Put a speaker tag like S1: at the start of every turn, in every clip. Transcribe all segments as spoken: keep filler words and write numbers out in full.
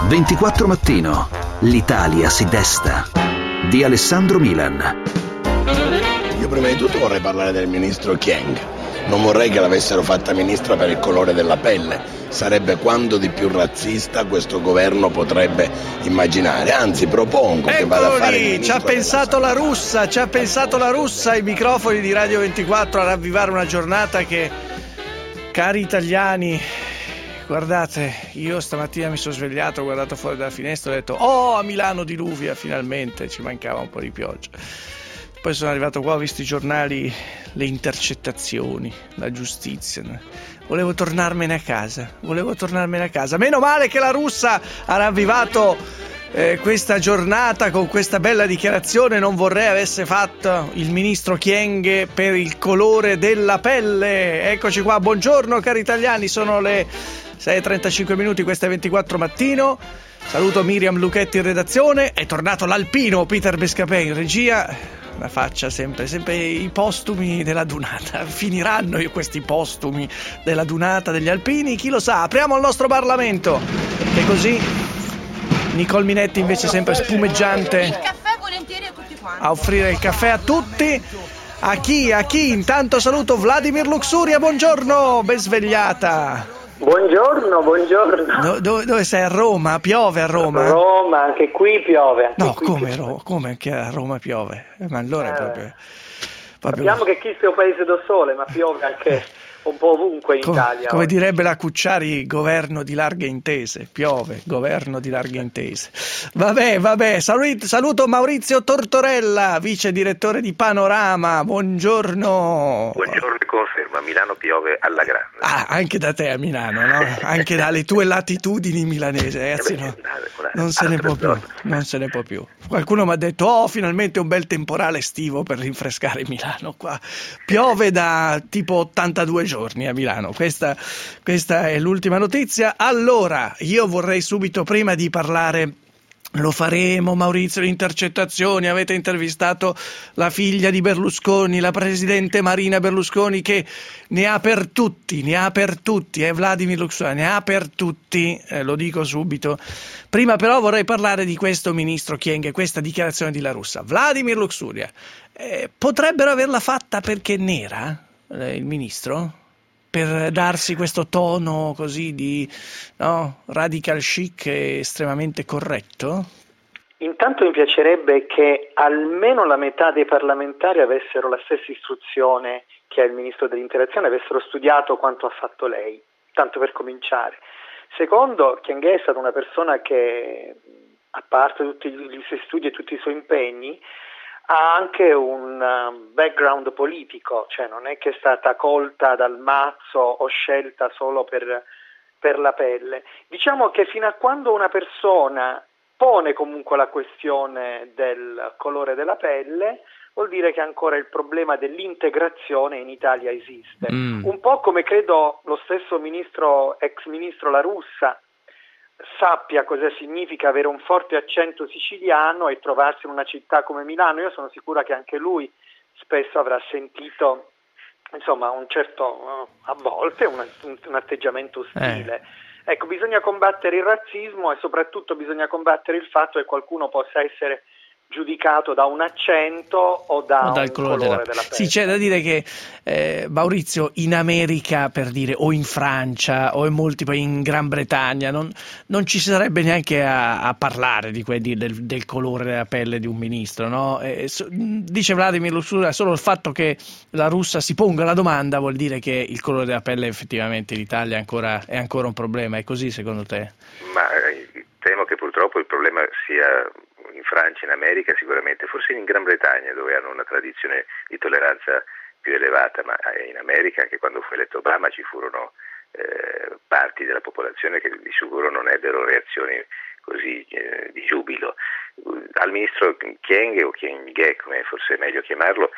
S1: ventiquattro Mattino. L'Italia si desta. Di Alessandro Milan.
S2: Io prima di tutto vorrei parlare del ministro Kyenge. Non vorrei che l'avessero fatta ministra per il colore della pelle. Sarebbe quanto di più razzista questo governo potrebbe immaginare. Anzi, propongo
S3: Eccolo
S2: che vada a fare il
S3: lì,
S2: ministro
S3: ci ha pensato la russa, ci ha pensato la russa ai microfoni di Radio ventiquattro a ravvivare una giornata che, cari italiani, guardate, io stamattina mi sono svegliato, ho guardato fuori dalla finestra e ho detto: oh, a Milano diluvia finalmente, ci mancava un po' di pioggia. Poi sono arrivato qua, ho visto i giornali, le intercettazioni, la giustizia. Volevo tornarmene a casa, volevo tornarmene a casa. Meno male che la russa ha ravvivato eh, questa giornata con questa bella dichiarazione. Non vorrei avesse fatto il ministro Kyenge per il colore della pelle. Eccoci qua, buongiorno cari italiani, sono le sei e trentacinque minuti, questo è ventiquattro Mattino. Saluto Miriam Lucchetti in redazione, è tornato l'alpino Peter Bescapè in regia. La faccia sempre, sempre i postumi della Dunata. Finiranno questi postumi della Dunata degli alpini? Chi lo sa? Apriamo il nostro Parlamento, che così Nicole Minetti invece sempre spumeggiante
S4: Il caffè volentieri a tutti quanti.
S3: a offrire il caffè a tutti. A chi? A chi? Intanto saluto Vladimir Luxuria, buongiorno, ben svegliata.
S5: Buongiorno, buongiorno.
S3: Do, dove, dove sei? A Roma? Piove a Roma?
S5: Roma, anche qui piove. Anche
S3: No,
S5: qui
S3: come,
S5: piove.
S3: Ro- come anche a Roma piove? Eh, ma allora è
S5: Eh,
S3: proprio... proprio...
S5: Sappiamo che questo è un paese do sole, ma piove anche un po' ovunque in
S3: Com-
S5: Italia.
S3: come
S5: oggi.
S3: direbbe la Cucciari, governo di larghe intese. Piove, governo di larghe intese. Vabbè, vabbè, salut- saluto Maurizio Tortorella, vice direttore di Panorama, buongiorno.
S6: Buongiorno, conferma, Milano piove alla grande.
S3: Ah, anche da te a Milano, no? Anche dalle tue latitudini milanesi, ragazzi, no? Non se ne può più, non se ne può più. Qualcuno mi ha detto: oh, finalmente un bel temporale estivo per rinfrescare Milano qua. Piove da tipo ottantadue giorni a Milano. Questa, questa è l'ultima notizia. Allora, io vorrei subito, prima di parlare, lo faremo, Maurizio, le intercettazioni, avete intervistato la figlia di Berlusconi, la presidente Marina Berlusconi, che ne ha per tutti, ne ha per tutti, eh, Vladimir Luxuria, ne ha per tutti, eh, lo dico subito. Prima però vorrei parlare di questo ministro Kyenge, questa dichiarazione di La Russa. Vladimir Luxuria, eh, potrebbero averla fatta perché è nera, eh, il ministro? Per darsi questo tono così di, no, radical chic e estremamente corretto?
S5: Intanto mi piacerebbe che almeno la metà dei parlamentari avessero la stessa istruzione che ha il ministro dell'Interazione, avessero studiato quanto ha fatto lei, tanto per cominciare. Secondo, Kyenge è stata una persona che, a parte tutti i suoi studi e tutti i suoi impegni, ha anche un uh, background politico, cioè non è che è stata colta dal mazzo o scelta solo per, per la pelle. Diciamo che fino a quando una persona pone comunque la questione del colore della pelle, vuol dire che ancora il problema dell'integrazione in Italia esiste. Mm. Un po' come credo lo stesso ministro, ex ministro La Russa, sappia cosa significa avere un forte accento siciliano e trovarsi in una città come Milano. Io sono sicura che anche lui spesso avrà sentito, insomma, un certo, a volte un, un, un atteggiamento ostile. Eh. Ecco, bisogna combattere il razzismo e soprattutto bisogna combattere il fatto che qualcuno possa essere giudicato da un accento o da
S3: o dal
S5: un
S3: colore,
S5: colore
S3: della...
S5: della pelle.
S3: Sì, c'è da dire che eh, Maurizio, in America, per dire, o in Francia o in molti paesi, in Gran Bretagna, non, non ci sarebbe neanche a, a parlare di, que, di del, del colore della pelle di un ministro, no? E, so, dice Vladimir Luxuria, solo il fatto che la Russa si ponga la domanda vuol dire che il colore della pelle effettivamente in Italia è ancora, è ancora un problema. È così secondo te?
S6: Ma temo che purtroppo il problema sia in Francia, in America sicuramente, forse in Gran Bretagna, dove hanno una tradizione di tolleranza più elevata, ma in America, anche quando fu eletto Obama, ci furono eh, parti della popolazione che di sicuro non ebbero reazioni così eh, di giubilo. Al ministro Kyenge, o Kyenge come forse è meglio chiamarlo,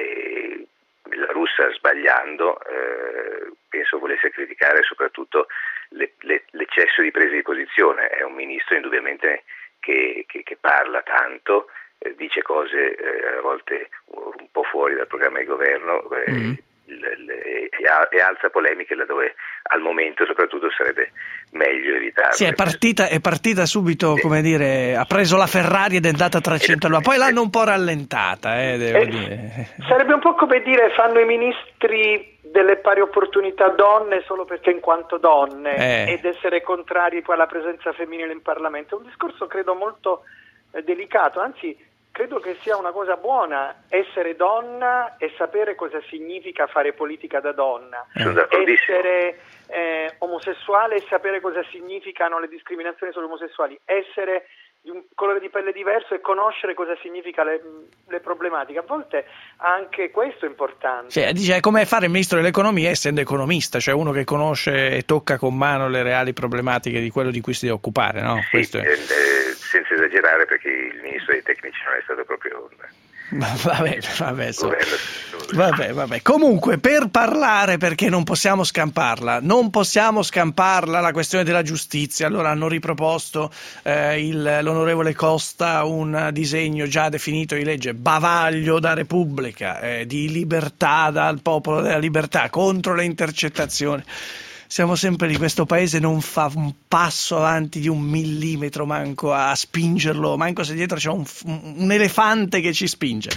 S6: eh, la Russa, sbagliando, eh, penso volesse criticare soprattutto le, le, l'eccesso di presa di posizione. È un ministro indubbiamente Che, che, che parla tanto, eh, dice cose eh, a volte un po' fuori dal programma di governo, eh, mm. e, e alza polemiche laddove al momento soprattutto sarebbe meglio evitarlo.
S3: Sì, è partita, è partita subito, sì. Come dire, ha preso la Ferrari ed è andata a trecento all'ora, poi l'hanno un po' rallentata, eh, devo
S5: eh,
S3: dire.
S5: Sarebbe un po' come dire fanno i ministri delle pari opportunità donne solo perché in quanto donne eh. ed essere contrari poi alla presenza femminile in Parlamento. È un discorso credo molto eh, delicato, anzi credo che sia una cosa buona essere donna e sapere cosa significa fare politica da donna, essere eh, omosessuale e sapere cosa significano le discriminazioni sulle omosessuali, essere di un colore di pelle diverso e conoscere cosa significa le, le problematiche. A volte anche questo è importante.
S3: Sì, dice, è come fare il ministro dell'economia essendo economista, cioè uno che conosce e tocca con mano le reali problematiche di quello di cui si deve occupare, no?
S6: Sì,
S3: questo è...
S6: eh, senza esagerare, perché il ministro dei tecnici non è stato proprio...
S3: Vabbè, vabbè, so. vabbè, vabbè. Comunque, per parlare, perché non possiamo scamparla, non possiamo scamparla la questione della giustizia. Allora hanno riproposto eh, il, l'onorevole Costa un disegno già definito di legge bavaglio da Repubblica, eh, di libertà dal popolo della libertà contro le intercettazioni. Siamo sempre di questo paese, non fa un passo avanti di un millimetro manco a spingerlo, manco se dietro c'è un, un elefante che ci spinge.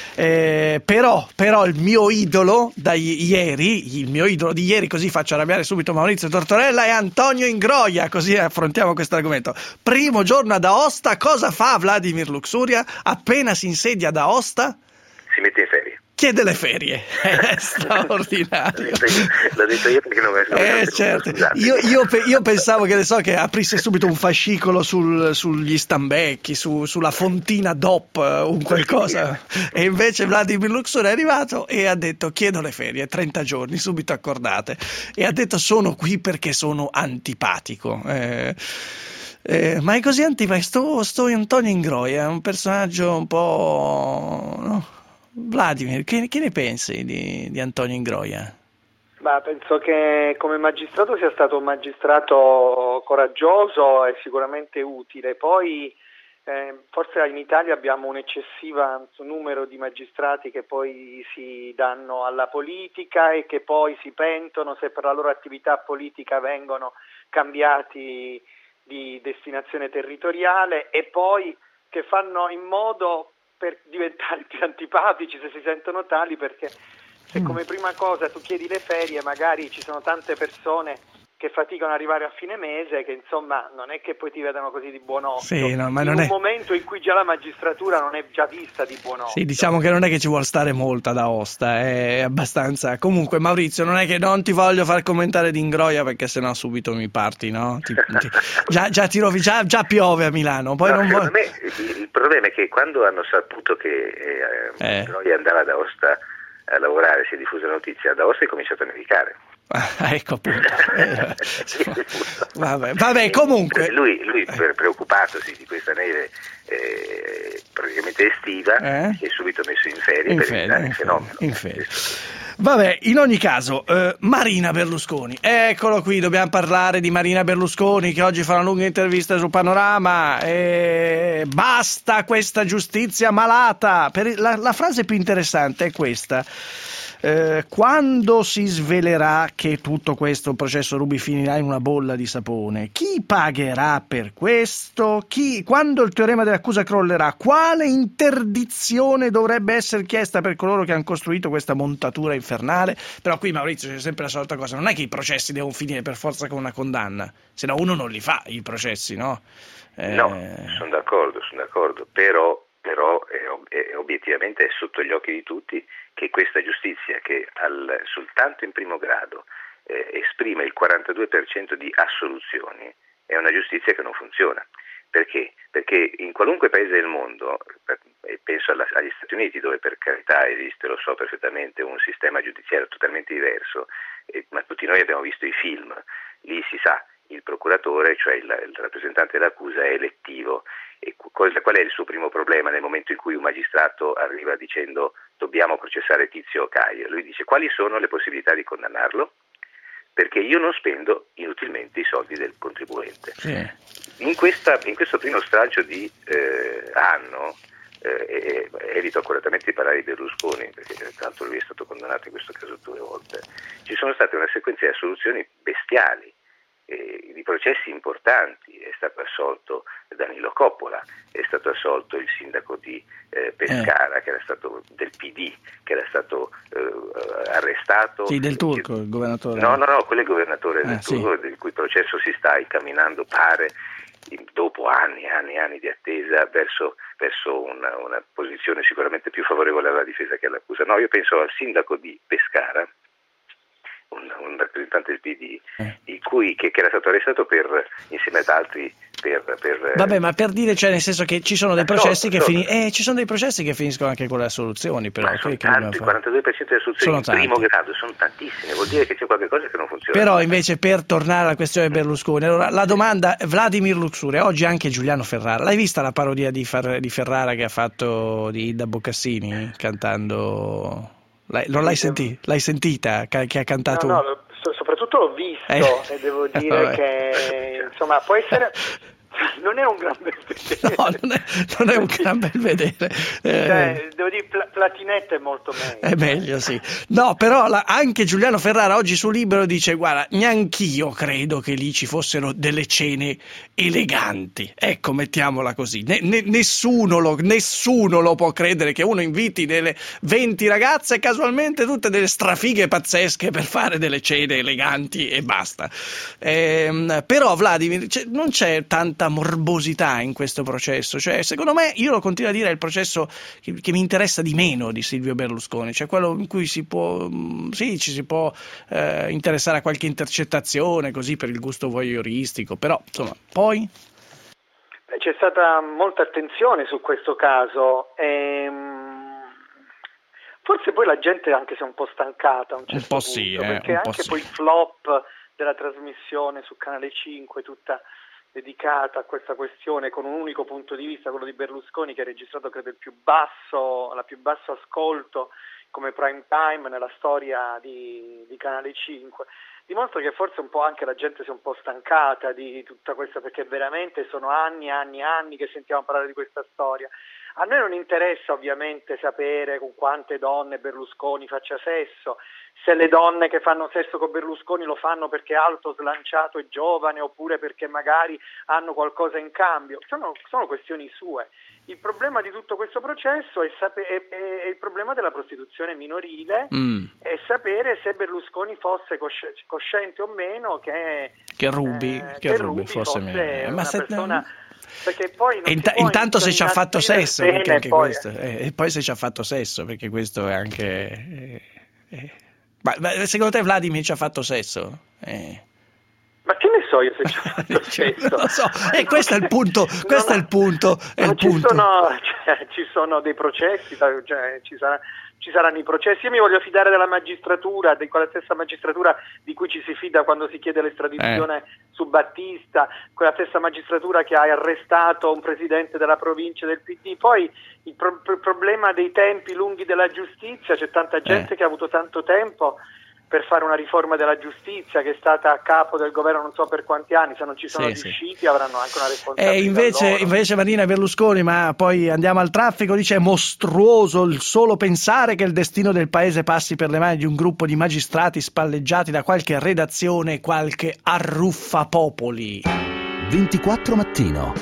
S3: Eh, però, però il mio idolo da ieri, il mio idolo di ieri, così faccio arrabbiare subito Maurizio Tortorella, è Antonio Ingroia, così affrontiamo questo argomento. Primo giorno ad Aosta, cosa fa Vladimir Luxuria? Appena si insedia ad Aosta?
S6: Si mette in ferie.
S3: Chiede le ferie, è straordinario.
S6: L'ho detto io perché non mi
S3: eh, certo. io, io, io pensavo che ne so che aprisse subito un fascicolo sul, sugli stambecchi, su, sulla fontina D O P, un qualcosa, e invece Vladimir Luxuria è arrivato e ha detto chiedo le ferie, trenta giorni, subito accordate, e ha detto sono qui perché sono antipatico. Eh, Eh, ma è così antipatico, sto, sto Antonio Ingroia, è un personaggio un po'... no? Vladimir, che, che ne pensi di, di Antonio Ingroia?
S5: Ma penso che come magistrato sia stato un magistrato coraggioso e sicuramente utile. Poi eh, forse in Italia abbiamo un eccessivo numero di magistrati che poi si danno alla politica e che poi si pentono se per la loro attività politica vengono cambiati di destinazione territoriale e poi che fanno in modo per diventare più antipatici se si sentono tali, perché se come prima cosa tu chiedi le ferie magari ci sono tante persone che faticano ad arrivare a fine mese, che insomma non è che poi ti vedano così di buon occhio,
S3: sì, no, ma
S5: in
S3: non
S5: un
S3: è...
S5: momento in cui già la magistratura non è già vista di buon occhio.
S3: Sì, diciamo che non è che ci vuol stare molto ad Aosta, è abbastanza... Comunque Maurizio, non è che non ti voglio far commentare di Ingroia perché sennò subito mi parti, no? Ti, ti... Già, già, ti rovi, già, già piove a Milano, poi
S6: no,
S3: non
S6: secondo
S3: vuoi...
S6: me il problema è che quando hanno saputo che eh, eh. Ingroia andava ad Aosta a lavorare, si è diffusa la notizia, ad Aosta è cominciato a nevicare.
S3: Ah, ecco appunto. vabbè, vabbè, comunque
S6: lui, lui preoccupatosi di questa neve eh, praticamente estiva eh? si è subito messo in ferie in per ferie, evitare il fenomeno
S3: in ferie. Vabbè, in ogni caso eh, Marina Berlusconi, eccolo qui, dobbiamo parlare di Marina Berlusconi che oggi fa una lunga intervista sul Panorama. E basta questa giustizia malata. Per la, la frase più interessante è questa: Eh, quando si svelerà che tutto questo processo Ruby finirà in una bolla di sapone, chi pagherà per questo? Chi, quando il teorema dell'accusa crollerà, quale interdizione dovrebbe essere chiesta per coloro che hanno costruito questa montatura infernale? Però qui Maurizio c'è sempre la solita cosa, non è che i processi devono finire per forza con una condanna, se no uno non li fa i processi, no?
S6: Eh... No, sono d'accordo, sono d'accordo, però, però è, è, obiettivamente è sotto gli occhi di tutti che questa giustizia che al, soltanto in primo grado eh, esprime il quarantadue per cento di assoluzioni è una giustizia che non funziona. Perché? Perché in qualunque paese del mondo, e penso alla, agli Stati Uniti dove per carità esiste, lo so perfettamente, un sistema giudiziario totalmente diverso, eh, ma tutti noi abbiamo visto i film, lì si sa, il procuratore, cioè il, il rappresentante dell'accusa è elettivo. E qual, qual è il suo primo problema nel momento in cui un magistrato arriva dicendo dobbiamo processare Tizio o Caio? Lui dice quali sono le possibilità di condannarlo? Perché io non spendo inutilmente i soldi del contribuente.
S3: Sì.
S6: In, questa, in questo primo stralcio di eh, anno eh, evito accuratamente di parlare di Berlusconi, perché tra l'altro lui è stato condannato in questo caso due volte. Ci sono state una sequenza di assoluzioni bestiali, eh, di processi importanti. È stato assolto Danilo Coppola, è stato assolto il sindaco di eh, Pescara, eh. che era stato del P D, che era stato eh, arrestato.
S3: Sì, del Turco, il governatore.
S6: No, no, no, quello è il governatore
S3: eh,
S6: del Turco,
S3: sì.
S6: il cui processo si sta incamminando, pare, dopo anni e anni e anni di attesa, verso, verso una, una posizione sicuramente più favorevole alla difesa che all'accusa. No, io penso al sindaco di Pescara, un, un rappresentante del P D, eh. il cui, che, che era stato arrestato per, insieme ad altri per, per
S3: vabbè, ma per dire, cioè nel senso che ci sono dei processi che fini- eh, ci sono dei processi che finiscono anche con le assoluzioni, però
S6: ma sono
S3: che, che
S6: tanti, il quarantadue per cento delle assoluzioni in primo grado sono tantissime, vuol dire che c'è qualche cosa che non funziona.
S3: Però invece, per tornare alla questione Berlusconi, allora la domanda, Vladimir Luxuria, oggi anche Giuliano Ferrara, l'hai vista la parodia di, Far- di Ferrara che ha fatto di Ida Boccassini cantando? L'hai, non l'hai, senti- l'hai sentita che, che ha cantato?
S5: No, no, so- soprattutto l'ho visto eh. e devo dire
S3: Vabbè.
S5: che insomma può essere non è un gran bel vedere.
S3: No, non è, non è un gran bel vedere. Eh,
S5: cioè, devo dire, Pla- Platinetta è molto meglio.
S3: È meglio, sì. No, però la, anche Giuliano Ferrara oggi su Libero dice: guarda, neanch'io credo che lì ci fossero delle cene eleganti. Ecco, mettiamola così. Ne, ne, nessuno, lo, nessuno lo può credere che uno inviti delle venti ragazze casualmente tutte delle strafighe pazzesche per fare delle cene eleganti e basta. Eh, però, Vladimir, cioè, non c'è tanta morbosità in questo processo, cioè secondo me, io lo continuo a dire, è il processo che, che mi interessa di meno di Silvio Berlusconi, cioè quello in cui si può sì, ci si può eh, interessare a qualche intercettazione così per il gusto voyeuristico, però insomma poi
S5: Beh, c'è stata molta attenzione su questo caso e forse poi la gente anche si è un po' stancata a un certo
S3: un po'
S5: punto,
S3: sì, eh,
S5: perché
S3: un
S5: anche
S3: po' sì.
S5: poi il flop della trasmissione su Canale cinque tutta dedicata a questa questione con un unico punto di vista, quello di Berlusconi, che ha registrato credo il più basso, la più basso ascolto come prime time nella storia di, di Canale cinque, dimostra che forse un po' anche la gente si è un po' stancata di tutta questa, perché veramente sono anni e anni e anni che sentiamo parlare di questa storia. A noi non interessa ovviamente sapere con quante donne Berlusconi faccia sesso, se le donne che fanno sesso con Berlusconi lo fanno perché è alto, slanciato e giovane, oppure perché magari hanno qualcosa in cambio. Sono, sono questioni sue. Il problema di tutto questo processo è, sape- è, è il problema della prostituzione minorile mm. e sapere se Berlusconi fosse cosci- cosciente o meno che,
S3: che Ruby,
S5: eh,
S3: che
S5: che
S3: Ruby
S5: Ruby
S3: fosse,
S5: fosse
S3: meno.
S5: una
S3: Ma se...
S5: persona... Perché poi non
S3: Int- intanto se ci ha fatto sesso, perché anche
S5: poi...
S3: questo, eh, e poi se ci ha fatto sesso, perché questo è anche... Eh, eh. Ma, ma secondo te Vladimir ci ha fatto sesso? Eh.
S5: Ma che ne so io se ci ha fatto sesso?
S3: Non lo so, e questo è il punto, questo
S5: non,
S3: è il punto. È il
S5: ci,
S3: punto.
S5: Sono, cioè, ci sono dei processi, cioè, ci sarà... Ci saranno i processi. Io mi voglio fidare della magistratura, di quella stessa magistratura di cui ci si fida quando si chiede l'estradizione eh. su Battista, quella stessa magistratura che ha arrestato un presidente della provincia del P D. Poi il, pro- il problema dei tempi lunghi della giustizia, c'è tanta gente eh. che ha avuto tanto tempo per fare una riforma della giustizia, che è stata a capo del governo non so per quanti anni, se non ci sono
S3: sì,
S5: riusciti
S3: sì.
S5: avranno anche una responsabilità.
S3: E invece, invece Marina Berlusconi, ma poi andiamo al traffico, dice: è mostruoso il solo pensare che il destino del paese passi per le mani di un gruppo di magistrati spalleggiati da qualche redazione e qualche arruffapopoli.
S1: ventiquattro Mattino.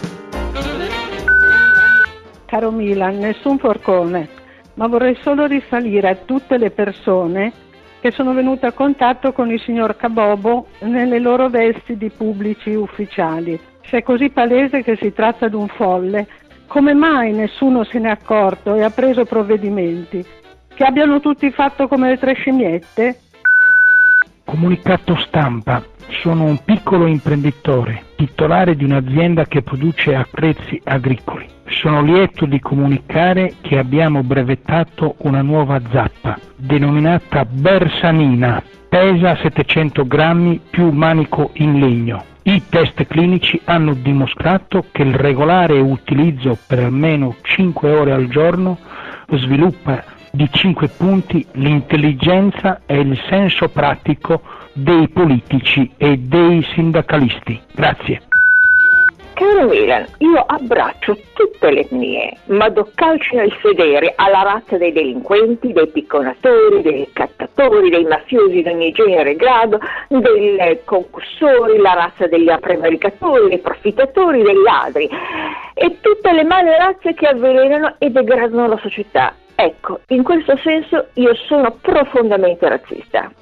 S7: Caro Milan, nessun forcone, ma vorrei solo risalire a tutte le persone che sono venute a contatto con il signor Cabobo nelle loro vesti di pubblici ufficiali. Se è così palese che si tratta di un folle, come mai nessuno se n'è accorto e ha preso provvedimenti? Che abbiano tutti fatto come le tre scimmiette?
S8: Comunicato stampa. Sono un piccolo imprenditore, titolare di un'azienda che produce attrezzi agricoli. Sono lieto di comunicare che abbiamo brevettato una nuova zappa, denominata Bersanina. Pesa settecento grammi più manico in legno. I test clinici hanno dimostrato che il regolare utilizzo per almeno cinque ore al giorno sviluppa di cinque punti l'intelligenza e il senso pratico dei politici e dei sindacalisti. Grazie.
S9: Caro Milan, io abbraccio tutte le etnie, ma do calci nel sedere alla razza dei delinquenti, dei picconatori, dei cattatori, dei mafiosi di ogni genere e grado, dei concussori, la razza degli prevaricatori, dei profittatori, dei ladri e tutte le male razze che avvelenano e degradano la società. Ecco, in questo senso io sono profondamente razzista.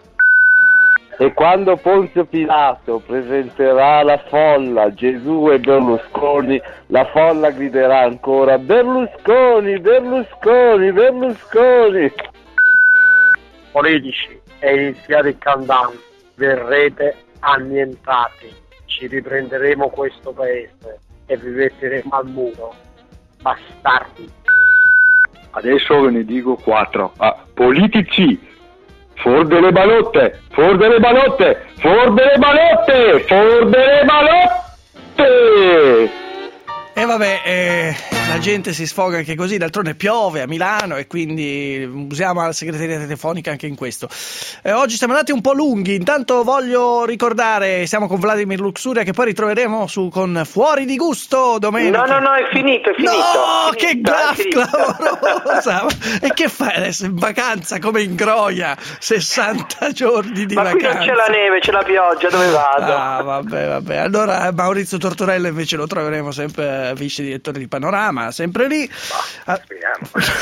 S10: E quando Ponzio Pilato presenterà alla folla Gesù e Berlusconi, la folla griderà ancora Berlusconi, Berlusconi, Berlusconi.
S11: Politici e iniziate il countdown, verrete annientati, ci riprenderemo questo paese e vi metteremo al muro, bastardi.
S12: Adesso ve ne dico quattro. Ah, politici, fuori delle balotte, fuori delle balotte, fuori delle balotte, fuori delle balotte.
S3: E vabbè, eh, la gente si sfoga anche così, d'altronde piove a Milano e quindi usiamo la segreteria telefonica anche in questo. Eh, oggi siamo andati un po' lunghi, intanto voglio ricordare, siamo con Vladimir Luxuria che poi ritroveremo su con Fuori di Gusto domenica.
S5: No, no, no, è finito, è finito.
S3: No,
S5: è
S3: che
S5: finito,
S3: gaffa clamorosa! E che fai adesso in vacanza come in Groia? sessanta giorni di
S5: Ma
S3: vacanza.
S5: Ma qui non c'è la neve, c'è la pioggia, dove vado?
S3: Ah, vabbè, vabbè. Allora Maurizio Tortorella invece lo troveremo sempre vice direttore di Panorama, sempre lì.
S6: Bah, speriamo.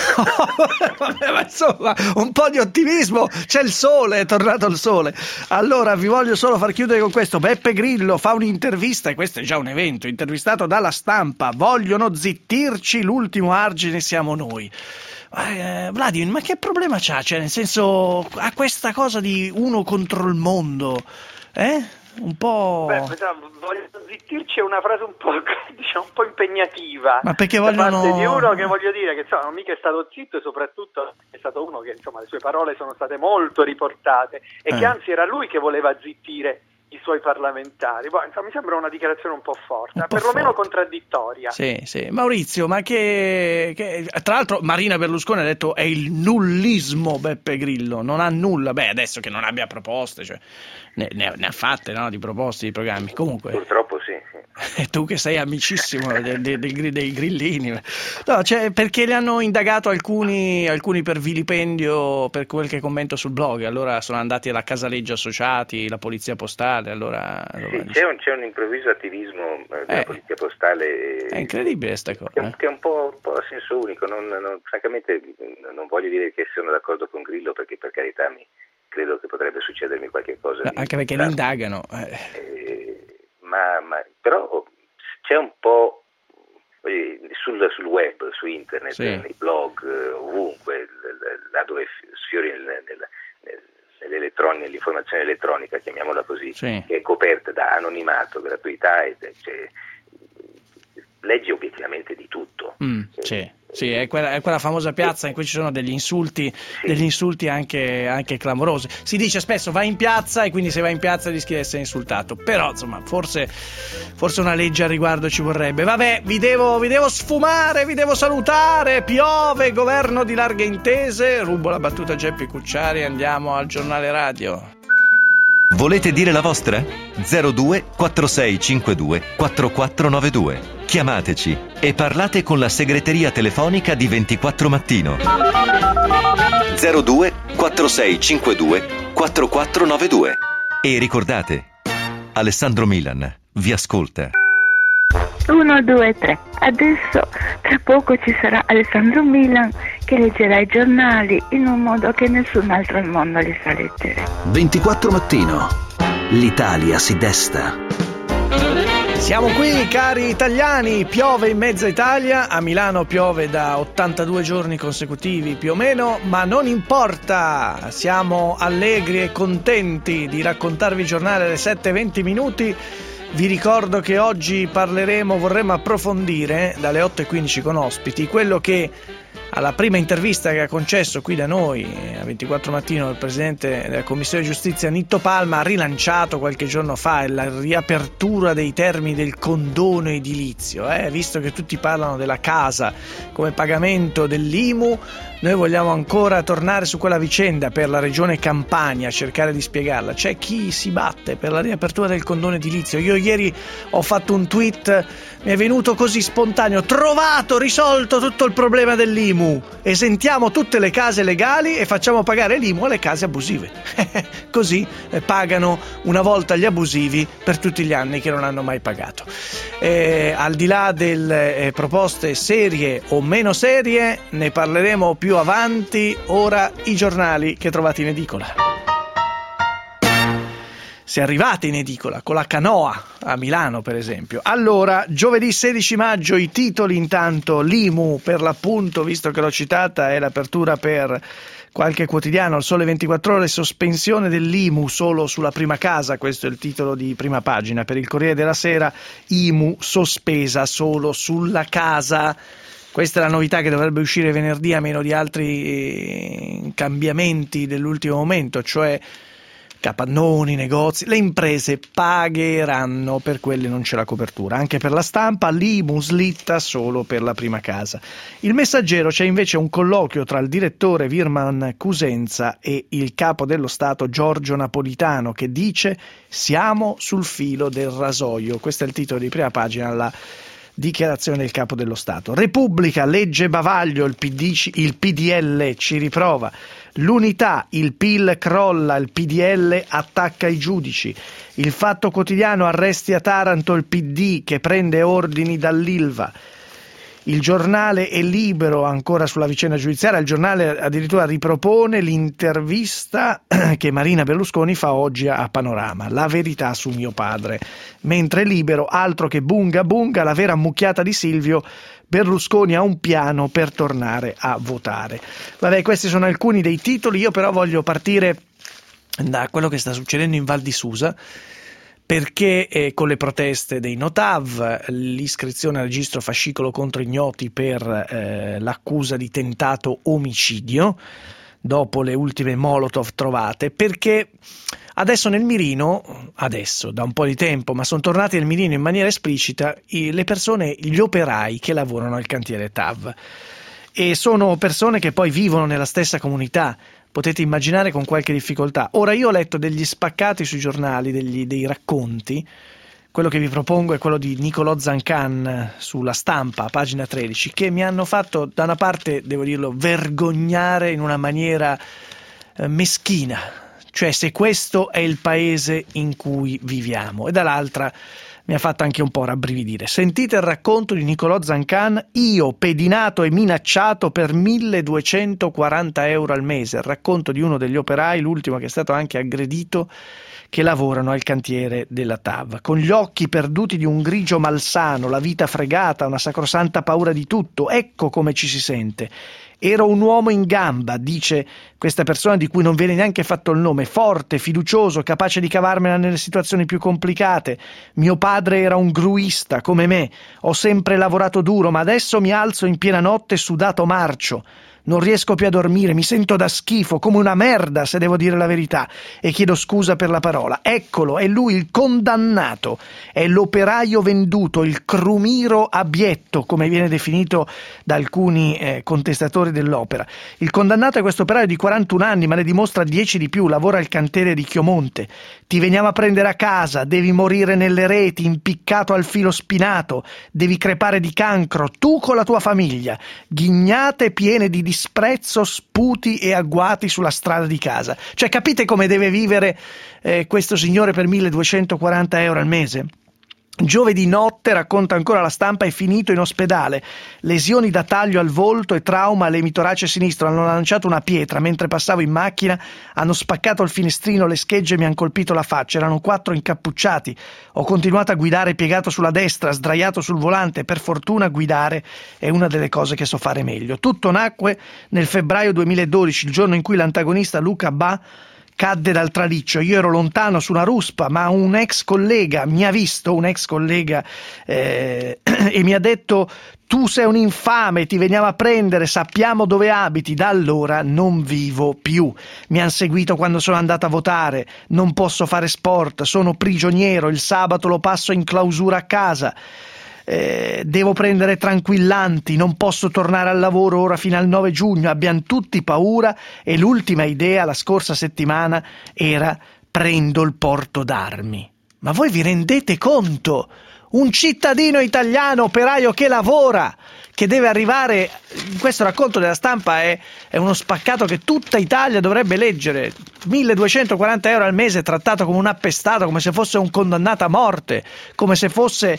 S3: Vabbè, ma insomma, un po' di ottimismo, c'è il sole, è tornato il sole. Allora vi voglio solo far chiudere con questo. Beppe Grillo fa un'intervista, e questo è già un evento, intervistato dalla Stampa. Vogliono zittirci, l'ultimo argine siamo noi. Eh, Vladimir, ma che problema c'ha? Cioè, nel senso, ha questa cosa di uno contro il mondo, eh? Un po'.
S5: Beh, voglio zittirci è una frase un po', diciamo, un po' impegnativa.
S3: Ma perché
S5: da
S3: vogliono.
S5: parte di uno che voglio dire che insomma non mica è stato zitto e soprattutto è stato uno che insomma le sue parole sono state molto riportate e eh. che anzi era lui che voleva zittire i suoi parlamentari. Boh, insomma, mi sembra una dichiarazione un po' forte, un po' perlomeno forte. Contraddittoria.
S3: Sì, sì. Maurizio, ma che, che tra l'altro Marina Berlusconi ha detto è il nullismo Beppe Grillo, non ha nulla. Beh, adesso che non abbia proposte, cioè ne, ne, ne ha fatte, no, di proposte, di programmi. Comunque
S6: purtroppo sì, sì.
S3: E tu che sei amicissimo dei, dei, dei, dei grillini. No, cioè, perché le hanno indagato alcuni, alcuni per vilipendio per quel che commento sul blog, allora sono andati alla Casaleggio Associati, la polizia postale, allora, allora
S6: sì, c'è, un, c'è un improvviso attivismo eh, della eh, polizia postale,
S3: è incredibile sta cosa,
S6: che, eh. che è un po', un po' a senso unico. Non, non, francamente non voglio dire che sono d'accordo con Grillo, perché per carità mi credo che potrebbe succedermi qualche cosa
S3: no, di, anche perché li indagano eh.
S6: Eh, ma, ma però c'è un po' sul, sul web, su internet, sì. nei blog, ovunque, là dove sfiori nel, nel, nel nell'informazione elettronica, chiamiamola così, sì. che è coperta da anonimato, gratuità, e cioè, leggi obiettivamente di tutto.
S3: Mm, sì, sì, è quella, è quella famosa piazza in cui ci sono degli insulti, sì. degli insulti anche, anche clamorosi. Si dice spesso vai in piazza e quindi se vai in piazza rischi di essere insultato, però insomma forse, forse una legge al riguardo ci vorrebbe. Vabbè, vi devo, vi devo sfumare, vi devo salutare. Piove, governo di larghe intese. Rubo la battuta a Geppi Cucciari, andiamo al giornale radio.
S13: Volete dire la vostra? zero due quattro sei cinque due quattro quattro nove due. Chiamateci e parlate con la segreteria telefonica di ventiquattro Mattino. zero due quattro sei cinque due quattro quattro nove due. E ricordate, Alessandro Milan vi ascolta.
S14: uno, due, tre. Adesso tra poco ci sarà Alessandro Milan che leggerà i giornali in un modo che nessun altro al mondo li sa leggere.
S1: ventiquattro Mattino. L'Italia si desta.
S3: Siamo qui, cari italiani, piove in mezza Italia, a Milano piove da ottantadue giorni consecutivi più o meno, ma non importa, siamo allegri e contenti di raccontarvi il giornale alle sette e venti minuti. Vi ricordo che oggi parleremo, vorremmo approfondire dalle otto e quindici con ospiti quello che alla prima intervista che ha concesso qui da noi a ventiquattro Mattino il presidente della Commissione Giustizia Nitto Palma ha rilanciato qualche giorno fa, è la riapertura dei termini del condono edilizio, eh? Visto che tutti parlano della casa come pagamento dell'I M U, Noi vogliamo ancora tornare su quella vicenda per la regione Campania, cercare di spiegarla. C'è chi si batte per la riapertura del condono edilizio. Io ieri ho fatto un tweet, mi è venuto così spontaneo: trovato, risolto tutto il problema dell'I M U, esentiamo tutte le case legali e facciamo pagare l'I M U alle case abusive. Così eh, pagano una volta gli abusivi per tutti gli anni che non hanno mai pagato. Eh, al di là delle eh, proposte serie o meno serie, ne parleremo più avanti. Ora i giornali che trovate in edicola. Se arrivate in edicola con la canoa a Milano, per esempio. Allora, giovedì sedici maggio, i titoli intanto: l'I M U per l'appunto, visto che l'ho citata, è l'apertura per qualche quotidiano. Il Sole ventiquattro Ore, sospensione dell'I M U solo sulla prima casa, questo è il titolo di prima pagina. Per il Corriere della Sera, I M U sospesa solo sulla casa. Questa è la novità che dovrebbe uscire venerdì, a meno di altri cambiamenti dell'ultimo momento, cioè capannoni, negozi, le imprese pagheranno, per quelle non c'è la copertura. Anche per la Stampa, l'I M U slitta solo per la prima casa. Il Messaggero, c'è invece un colloquio tra il direttore Virman Cusenza e il capo dello Stato Giorgio Napolitano, che dice: siamo sul filo del rasoio. Questo è il titolo di prima pagina, la dichiarazione del capo dello Stato. Repubblica, legge bavaglio, il P D, il P D L ci riprova. L'Unità, il P I L crolla, il P D L attacca i giudici. Il Fatto Quotidiano, arresti a Taranto, il P D che prende ordini dall'Ilva. Il Giornale è Libero, ancora sulla vicenda giudiziaria. Il Giornale addirittura ripropone l'intervista che Marina Berlusconi fa oggi a Panorama, la verità su mio padre. Mentre Libero, altro che bunga bunga, la vera ammucchiata di Silvio, Berlusconi ha un piano per tornare a votare. Vabbè, questi sono alcuni dei titoli. Io però voglio partire da quello che sta succedendo in Val di Susa, perché eh, con le proteste dei Notav, l'iscrizione al registro fascicolo contro ignoti per eh, l'accusa di tentato omicidio, dopo le ultime Molotov trovate, perché adesso nel mirino, adesso da un po' di tempo, ma sono tornati nel mirino in maniera esplicita, i, le persone, gli operai che lavorano al cantiere T A V, e sono persone che poi vivono nella stessa comunità. Potete immaginare con qualche difficoltà. Ora, io ho letto degli spaccati sui giornali, degli, dei racconti. Quello che vi propongo è quello di Nicolò Zancan sulla Stampa, pagina tredici, che mi hanno fatto, da una parte, devo dirlo, vergognare in una maniera eh, meschina. Cioè, se questo è il paese in cui viviamo. E dall'altra mi ha fatto anche un po' rabbrividire. Sentite il racconto di Nicolò Zancan: io pedinato e minacciato per milleduecentoquaranta euro al mese. Il racconto di uno degli operai, l'ultimo che è stato anche aggredito, che lavorano al cantiere della T A V. Con gli occhi perduti di un grigio malsano, la vita fregata, una sacrosanta paura di tutto, ecco come ci si sente. Ero un uomo in gamba, dice questa persona di cui non viene neanche fatto il nome, forte, fiducioso, capace di cavarmela nelle situazioni più complicate. Mio padre era un gruista come me, ho sempre lavorato duro, ma adesso mi alzo in piena notte sudato marcio. Non riesco più a dormire, mi sento da schifo, come una merda, se devo dire la verità, e chiedo scusa per la parola. Eccolo, è lui il condannato, è l'operaio venduto, il crumiro abietto, come viene definito da alcuni eh, contestatori dell'opera. Il condannato è questo operaio di quarantuno anni, ma ne dimostra dieci di più, lavora al cantiere di Chiomonte. Ti veniamo a prendere a casa, devi morire nelle reti, impiccato al filo spinato, devi crepare di cancro, tu con la tua famiglia, ghignate piene di disprezzo, sputi e agguati sulla strada di casa. Cioè, capite come deve vivere eh, questo signore per milleduecentoquaranta euro al mese? Giovedì notte, racconta ancora la Stampa, è finito in ospedale, lesioni da taglio al volto e trauma all'emitorace sinistro, hanno lanciato una pietra mentre passavo in macchina, hanno spaccato il finestrino, le schegge e mi hanno colpito la faccia, erano quattro incappucciati, ho continuato a guidare piegato sulla destra, sdraiato sul volante, per fortuna guidare è una delle cose che so fare meglio. Tutto nacque nel febbraio duemiladodici, il giorno in cui l'antagonista Luca Ba cadde dal traliccio. Io ero lontano su una ruspa, ma un ex collega mi ha visto, un ex collega eh, e mi ha detto: tu sei un infame, ti veniamo a prendere, sappiamo dove abiti. Da allora non vivo più. Mi hanno seguito quando sono andato a votare, non posso fare sport, sono prigioniero, il sabato lo passo in clausura a casa. eh, devo prendere tranquillanti, non posso tornare al lavoro ora fino al nove giugno, abbiamo tutti paura, e l'ultima idea la scorsa settimana era prendo il porto d'armi. Ma voi vi rendete conto? Un cittadino italiano operaio che lavora, che deve arrivare, questo racconto della Stampa è, è uno spaccato che tutta Italia dovrebbe leggere, milleduecentoquaranta euro al mese trattato come un appestato, come se fosse un condannato a morte, come se fosse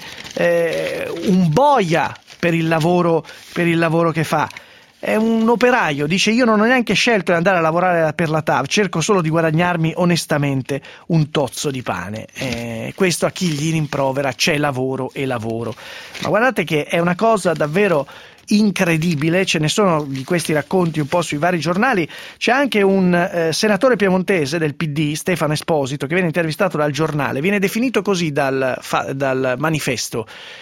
S3: eh, un boia per il lavoro, per il lavoro che fa. È un operaio, dice: io non ho neanche scelto di andare a lavorare per la T A V, cerco solo di guadagnarmi onestamente un tozzo di pane. Eh, questo a chi gli rimprovera: c'è lavoro e lavoro. Ma guardate che è una cosa davvero incredibile, ce ne sono di questi racconti un po' sui vari giornali. C'è anche un eh, senatore piemontese del P D, Stefano Esposito, che viene intervistato dal Giornale, viene definito così dal, fa, dal Manifesto: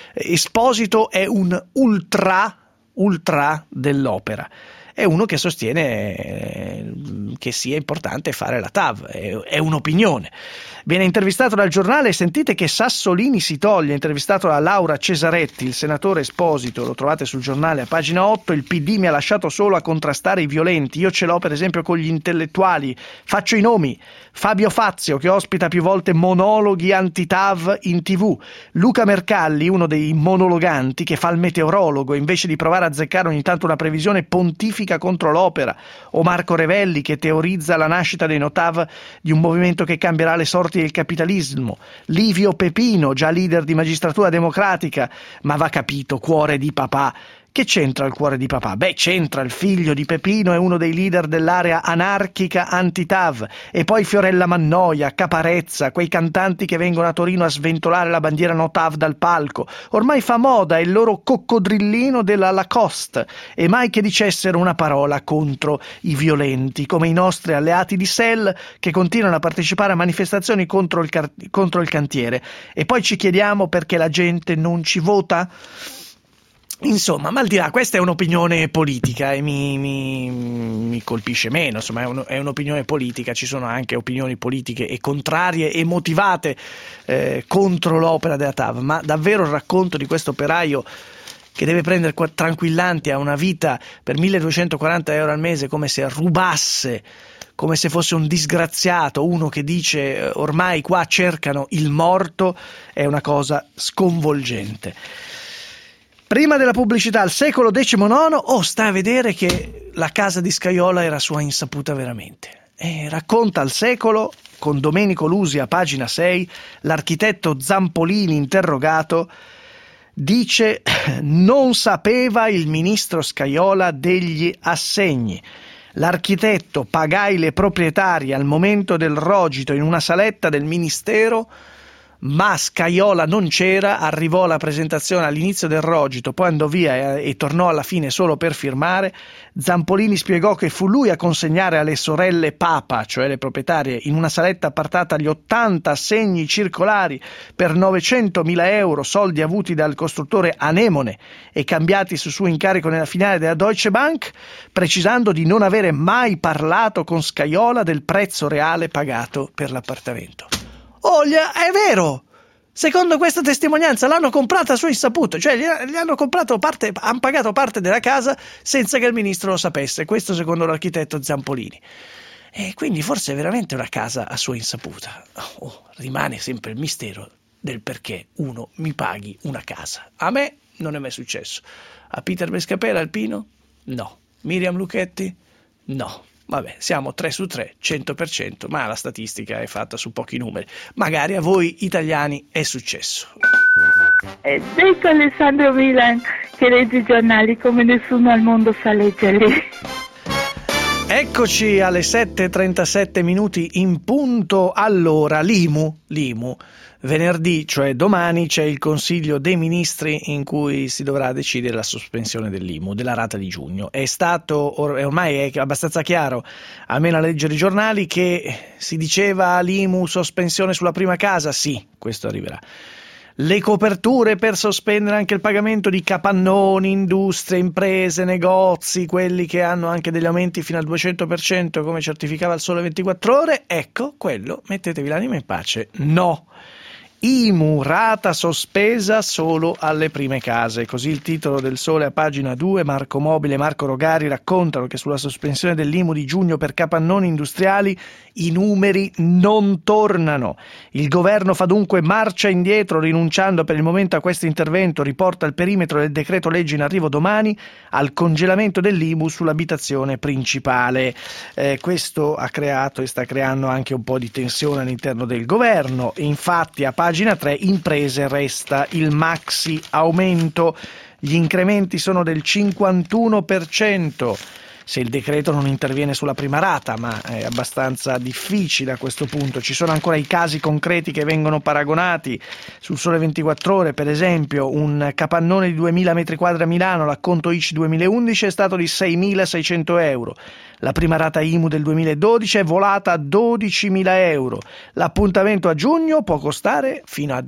S3: Esposito è un ultra ultra dell'opera. È uno che sostiene che sia importante fare la T A V, è, è un'opinione. Viene intervistato dal Giornale, sentite che Sassolini si toglie, intervistato da Laura Cesaretti, il senatore Esposito, lo trovate sul Giornale a pagina otto: il P D mi ha lasciato solo a contrastare i violenti, io ce l'ho per esempio con gli intellettuali, faccio i nomi: Fabio Fazio, che ospita più volte monologhi anti-T A V in tv, Luca Mercalli, uno dei monologanti, che fa il meteorologo invece di provare a azzeccare ogni tanto una previsione pontifica contro l'opera, o Marco Revelli, che teorizza la nascita dei Notav, di un movimento che cambierà le sorti del capitalismo, Livio Pepino, già leader di Magistratura Democratica, ma va capito, cuore di papà. Che c'entra il cuore di papà? Beh, c'entra, il figlio di Pepino è uno dei leader dell'area anarchica anti-T A V, e poi Fiorella Mannoia, Caparezza, quei cantanti che vengono a Torino a sventolare la bandiera no T A V dal palco. Ormai fa moda il loro coccodrillino della Lacoste, e mai che dicessero una parola contro i violenti, come i nostri alleati di S E L, che continuano a partecipare a manifestazioni contro il, car- contro il cantiere. E poi ci chiediamo perché la gente non ci vota? Insomma, ma al di là, questa è un'opinione politica e mi, mi, mi colpisce meno, insomma è, un, è un'opinione politica, ci sono anche opinioni politiche e contrarie e motivate eh, contro l'opera della T A V, ma davvero il racconto di questo operaio che deve prendere tranquillanti a una vita per milleduecentoquaranta euro al mese, come se rubasse, come se fosse un disgraziato, uno che dice ormai qua cercano il morto, è una cosa sconvolgente. Prima della pubblicità, al secolo diciannove, oh, sta a vedere che la casa di Scajola era sua insaputa veramente. E racconta al secolo, con Domenico Lusi a pagina sei, l'architetto Zampolini interrogato, dice: non sapeva il ministro Scajola degli assegni. L'architetto pagai le proprietarie al momento del rogito in una saletta del ministero, ma Scajola non c'era, arrivò alla presentazione all'inizio del rogito, poi andò via e, e tornò alla fine solo per firmare. Zampolini spiegò che fu lui a consegnare alle sorelle Papa, cioè le proprietarie, in una saletta appartata gli ottanta assegni circolari per novecentomila euro, soldi avuti dal costruttore Anemone e cambiati su suo incarico nella filiale della Deutsche Bank, precisando di non avere mai parlato con Scajola del prezzo reale pagato per l'appartamento. Oh, è vero! Secondo questa testimonianza l'hanno comprata a sua insaputa, cioè gli, gli hanno comprato parte, hanno pagato parte della casa senza che il ministro lo sapesse, questo secondo l'architetto Zampolini. E quindi forse è veramente una casa a sua insaputa. Oh, rimane sempre il mistero del perché uno mi paghi una casa. A me non è mai successo. A Peter Bescapera Alpino? No. Miriam Lucchetti? No. Vabbè, siamo tre su tre, cento per cento, ma la statistica è fatta su pochi numeri. Magari a voi italiani è successo.
S14: Ed ecco Alessandro Milan che legge i giornali come nessuno al mondo sa leggerli.
S3: Eccoci alle sette e trentasette minuti in punto. Allora, l'I M U, l'I M U, venerdì, cioè domani, c'è il Consiglio dei Ministri in cui si dovrà decidere la sospensione dell'I M U, della rata di giugno. È stato, or- ormai è abbastanza chiaro, almeno a leggere i giornali, che si diceva l'I M U sospensione sulla prima casa, sì, questo arriverà. Le coperture per sospendere anche il pagamento di capannoni, industrie, imprese, negozi, quelli che hanno anche degli aumenti fino al duecento per cento come certificava il Sole ventiquattro Ore, ecco, quello, mettetevi l'anima in pace, no. I M U, rata sospesa solo alle prime case. Così il titolo del Sole a pagina due. Marco Mobile e Marco Rogari raccontano che sulla sospensione dell'I M U di giugno per capannoni industriali i numeri non tornano. Il governo fa dunque marcia indietro, rinunciando per il momento a questo intervento, riporta il perimetro del decreto legge in arrivo domani al congelamento dell'I M U sull'abitazione principale. Eh, questo ha creato e sta creando anche un po' di tensione all'interno del governo. Infatti a pagina tre, imprese, resta il maxi aumento, gli incrementi sono del cinquantuno per cento. Se il decreto non interviene sulla prima rata, ma è abbastanza difficile a questo punto. Ci sono ancora i casi concreti che vengono paragonati. Sul Sole ventiquattro Ore, per esempio, un capannone di duemila metri quadri a Milano, l'acconto I C duemilaundici è stato di seimilaseicento euro. La prima rata I M U del duemiladodici è volata a dodicimila euro. L'appuntamento a giugno può costare fino a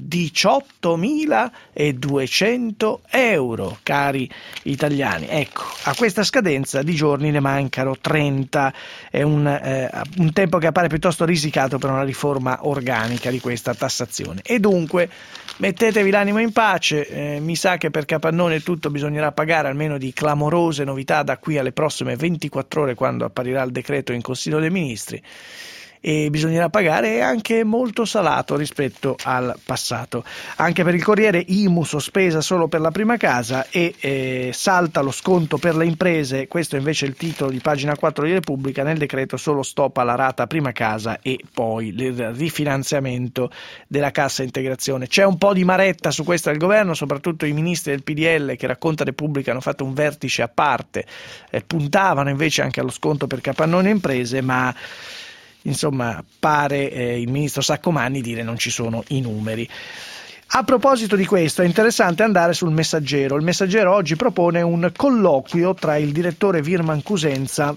S3: diciottomiladuecento euro, cari italiani. Ecco, a questa scadenza di giorni ne mancano trenta. È un, eh, un tempo che appare piuttosto risicato per una riforma organica di questa tassazione. E dunque mettetevi l'animo in pace, eh, mi sa che per capannone e tutto bisognerà pagare almeno di clamorose novità da qui alle prossime ventiquattro ore, quando apparirà il decreto in Consiglio dei Ministri, e bisognerà pagare anche molto salato rispetto al passato. Anche per il Corriere, I M U sospesa solo per la prima casa e eh, salta lo sconto per le imprese. Questo invece è il titolo di pagina quattro di Repubblica. Nel decreto solo stop alla rata prima casa e poi il rifinanziamento della cassa integrazione. C'è un po' di maretta su questo al governo, soprattutto i ministri del P D L, che racconta Repubblica hanno fatto un vertice a parte, eh, puntavano invece anche allo sconto per capannoni e imprese, ma insomma pare eh, il ministro Saccomanni dire non ci sono i numeri. A proposito di questo è interessante andare sul Messaggero. Il Messaggero oggi propone un colloquio tra il direttore Virman Cusenza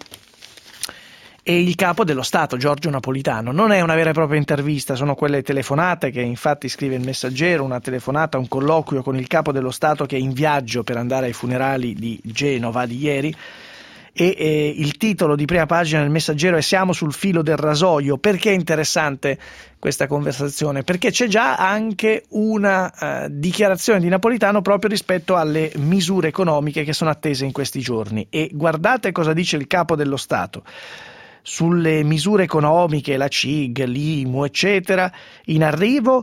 S3: e il capo dello Stato Giorgio Napolitano. Non è una vera e propria intervista, sono quelle telefonate che infatti scrive il Messaggero, una telefonata, un colloquio con il capo dello Stato che è in viaggio per andare ai funerali di Genova di ieri. E eh, il titolo di prima pagina del Messaggero è "Siamo sul filo del rasoio". Perché è interessante questa conversazione? Perché c'è già anche una uh, dichiarazione di Napolitano proprio rispetto alle misure economiche che sono attese in questi giorni, e guardate cosa dice il capo dello Stato sulle misure economiche, la C I G, l'I M U eccetera in arrivo.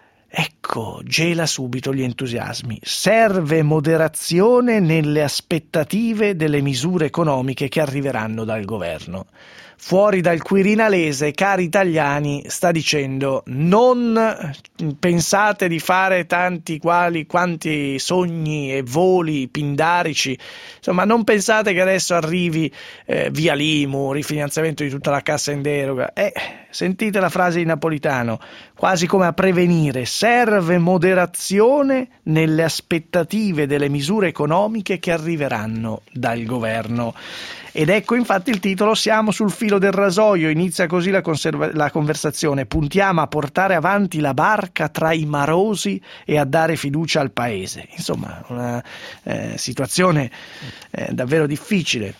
S3: Ecco, gela subito gli entusiasmi. Serve moderazione nelle aspettative delle misure economiche che arriveranno dal governo. Fuori dal Quirinalese, cari italiani, sta dicendo: non pensate di fare tanti quali quanti sogni e voli pindarici, insomma non pensate che adesso arrivi eh, via l'I M U, rifinanziamento di tutta la cassa in deroga. Eh, sentite la frase di Napolitano, quasi come a prevenire: serve moderazione nelle aspettative delle misure economiche che arriveranno dal governo. Ed ecco infatti il titolo "Siamo sul filo del rasoio". Inizia così la, conserva- la conversazione: puntiamo a portare avanti la barca tra i marosi e a dare fiducia al paese. Insomma, una eh, situazione eh, davvero difficile.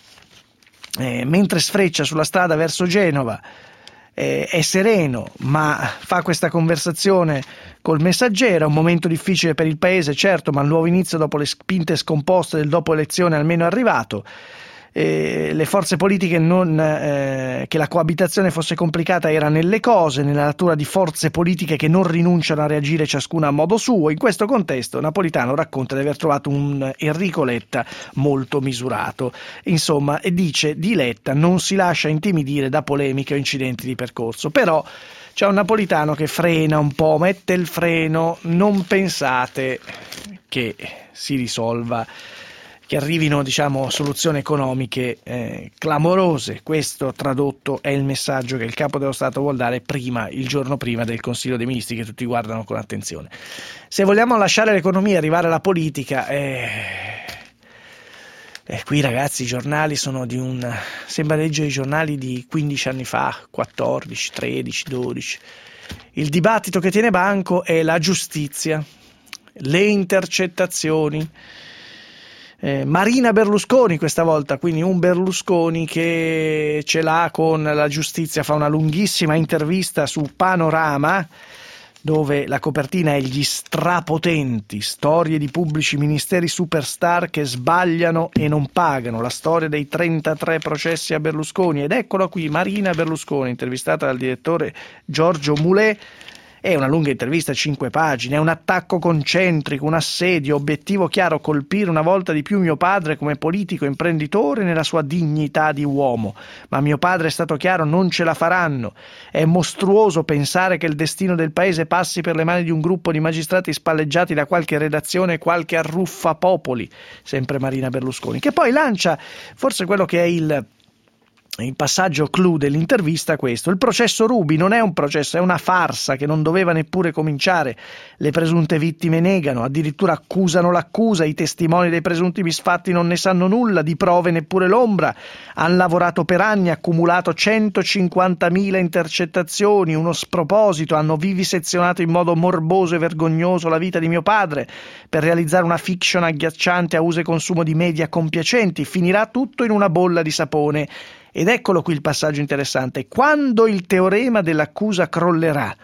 S3: Eh, mentre sfreccia sulla strada verso Genova, eh, è sereno, ma fa questa conversazione col Messaggero. È un momento difficile per il paese, certo, ma il nuovo inizio dopo le spinte scomposte del dopo elezione almeno è arrivato. Eh, le forze politiche non, eh, che la coabitazione fosse complicata era nelle cose, nella natura di forze politiche che non rinunciano a reagire ciascuna a modo suo. In questo contesto Napolitano racconta di aver trovato un Enrico Letta molto misurato. Insomma, e dice di Letta non si lascia intimidire da polemiche o incidenti di percorso. Però c'è un Napolitano che frena un po', mette il freno. Non pensate che si risolva, che arrivino diciamo soluzioni economiche eh, clamorose. Questo tradotto è il messaggio che il capo dello Stato vuol dare prima, il giorno prima del Consiglio dei Ministri, che tutti guardano con attenzione. Se vogliamo lasciare l'economia e arrivare alla politica, eh, eh, qui ragazzi i giornali sono di un, sembra leggere i giornali di quindici anni fa, quattordici, tredici, dodici. Il dibattito che tiene banco è la giustizia, le intercettazioni. Eh, Marina Berlusconi questa volta, quindi un Berlusconi che ce l'ha con la giustizia, fa una lunghissima intervista su Panorama dove la copertina è gli strapotenti, storie di pubblici ministeri superstar che sbagliano e non pagano, la storia dei trentatré processi a Berlusconi. Ed eccola qui Marina Berlusconi, intervistata dal direttore Giorgio Mulè. È una lunga intervista, cinque pagine, è un attacco concentrico, un assedio, obiettivo chiaro: colpire una volta di più mio padre come politico imprenditore nella sua dignità di uomo. Ma mio padre è stato chiaro: non ce la faranno. È mostruoso pensare che il destino del paese passi per le mani di un gruppo di magistrati spalleggiati da qualche redazione e qualche arruffapopoli. Sempre Marina Berlusconi, che poi lancia forse quello che è il... Il passaggio clou dell'intervista è questo: il processo Ruby non è un processo, è una farsa che non doveva neppure cominciare. Le presunte vittime negano, addirittura accusano l'accusa, i testimoni dei presunti misfatti non ne sanno nulla, di prove neppure l'ombra. Hanno lavorato per anni, accumulato centocinquantamila intercettazioni, uno sproposito, hanno vivisezionato in modo morboso e vergognoso la vita di mio padre per realizzare una fiction agghiacciante a uso e consumo di media compiacenti. Finirà tutto in una bolla di sapone. Ed eccolo qui il passaggio interessante: quando il teorema dell'accusa crollerà,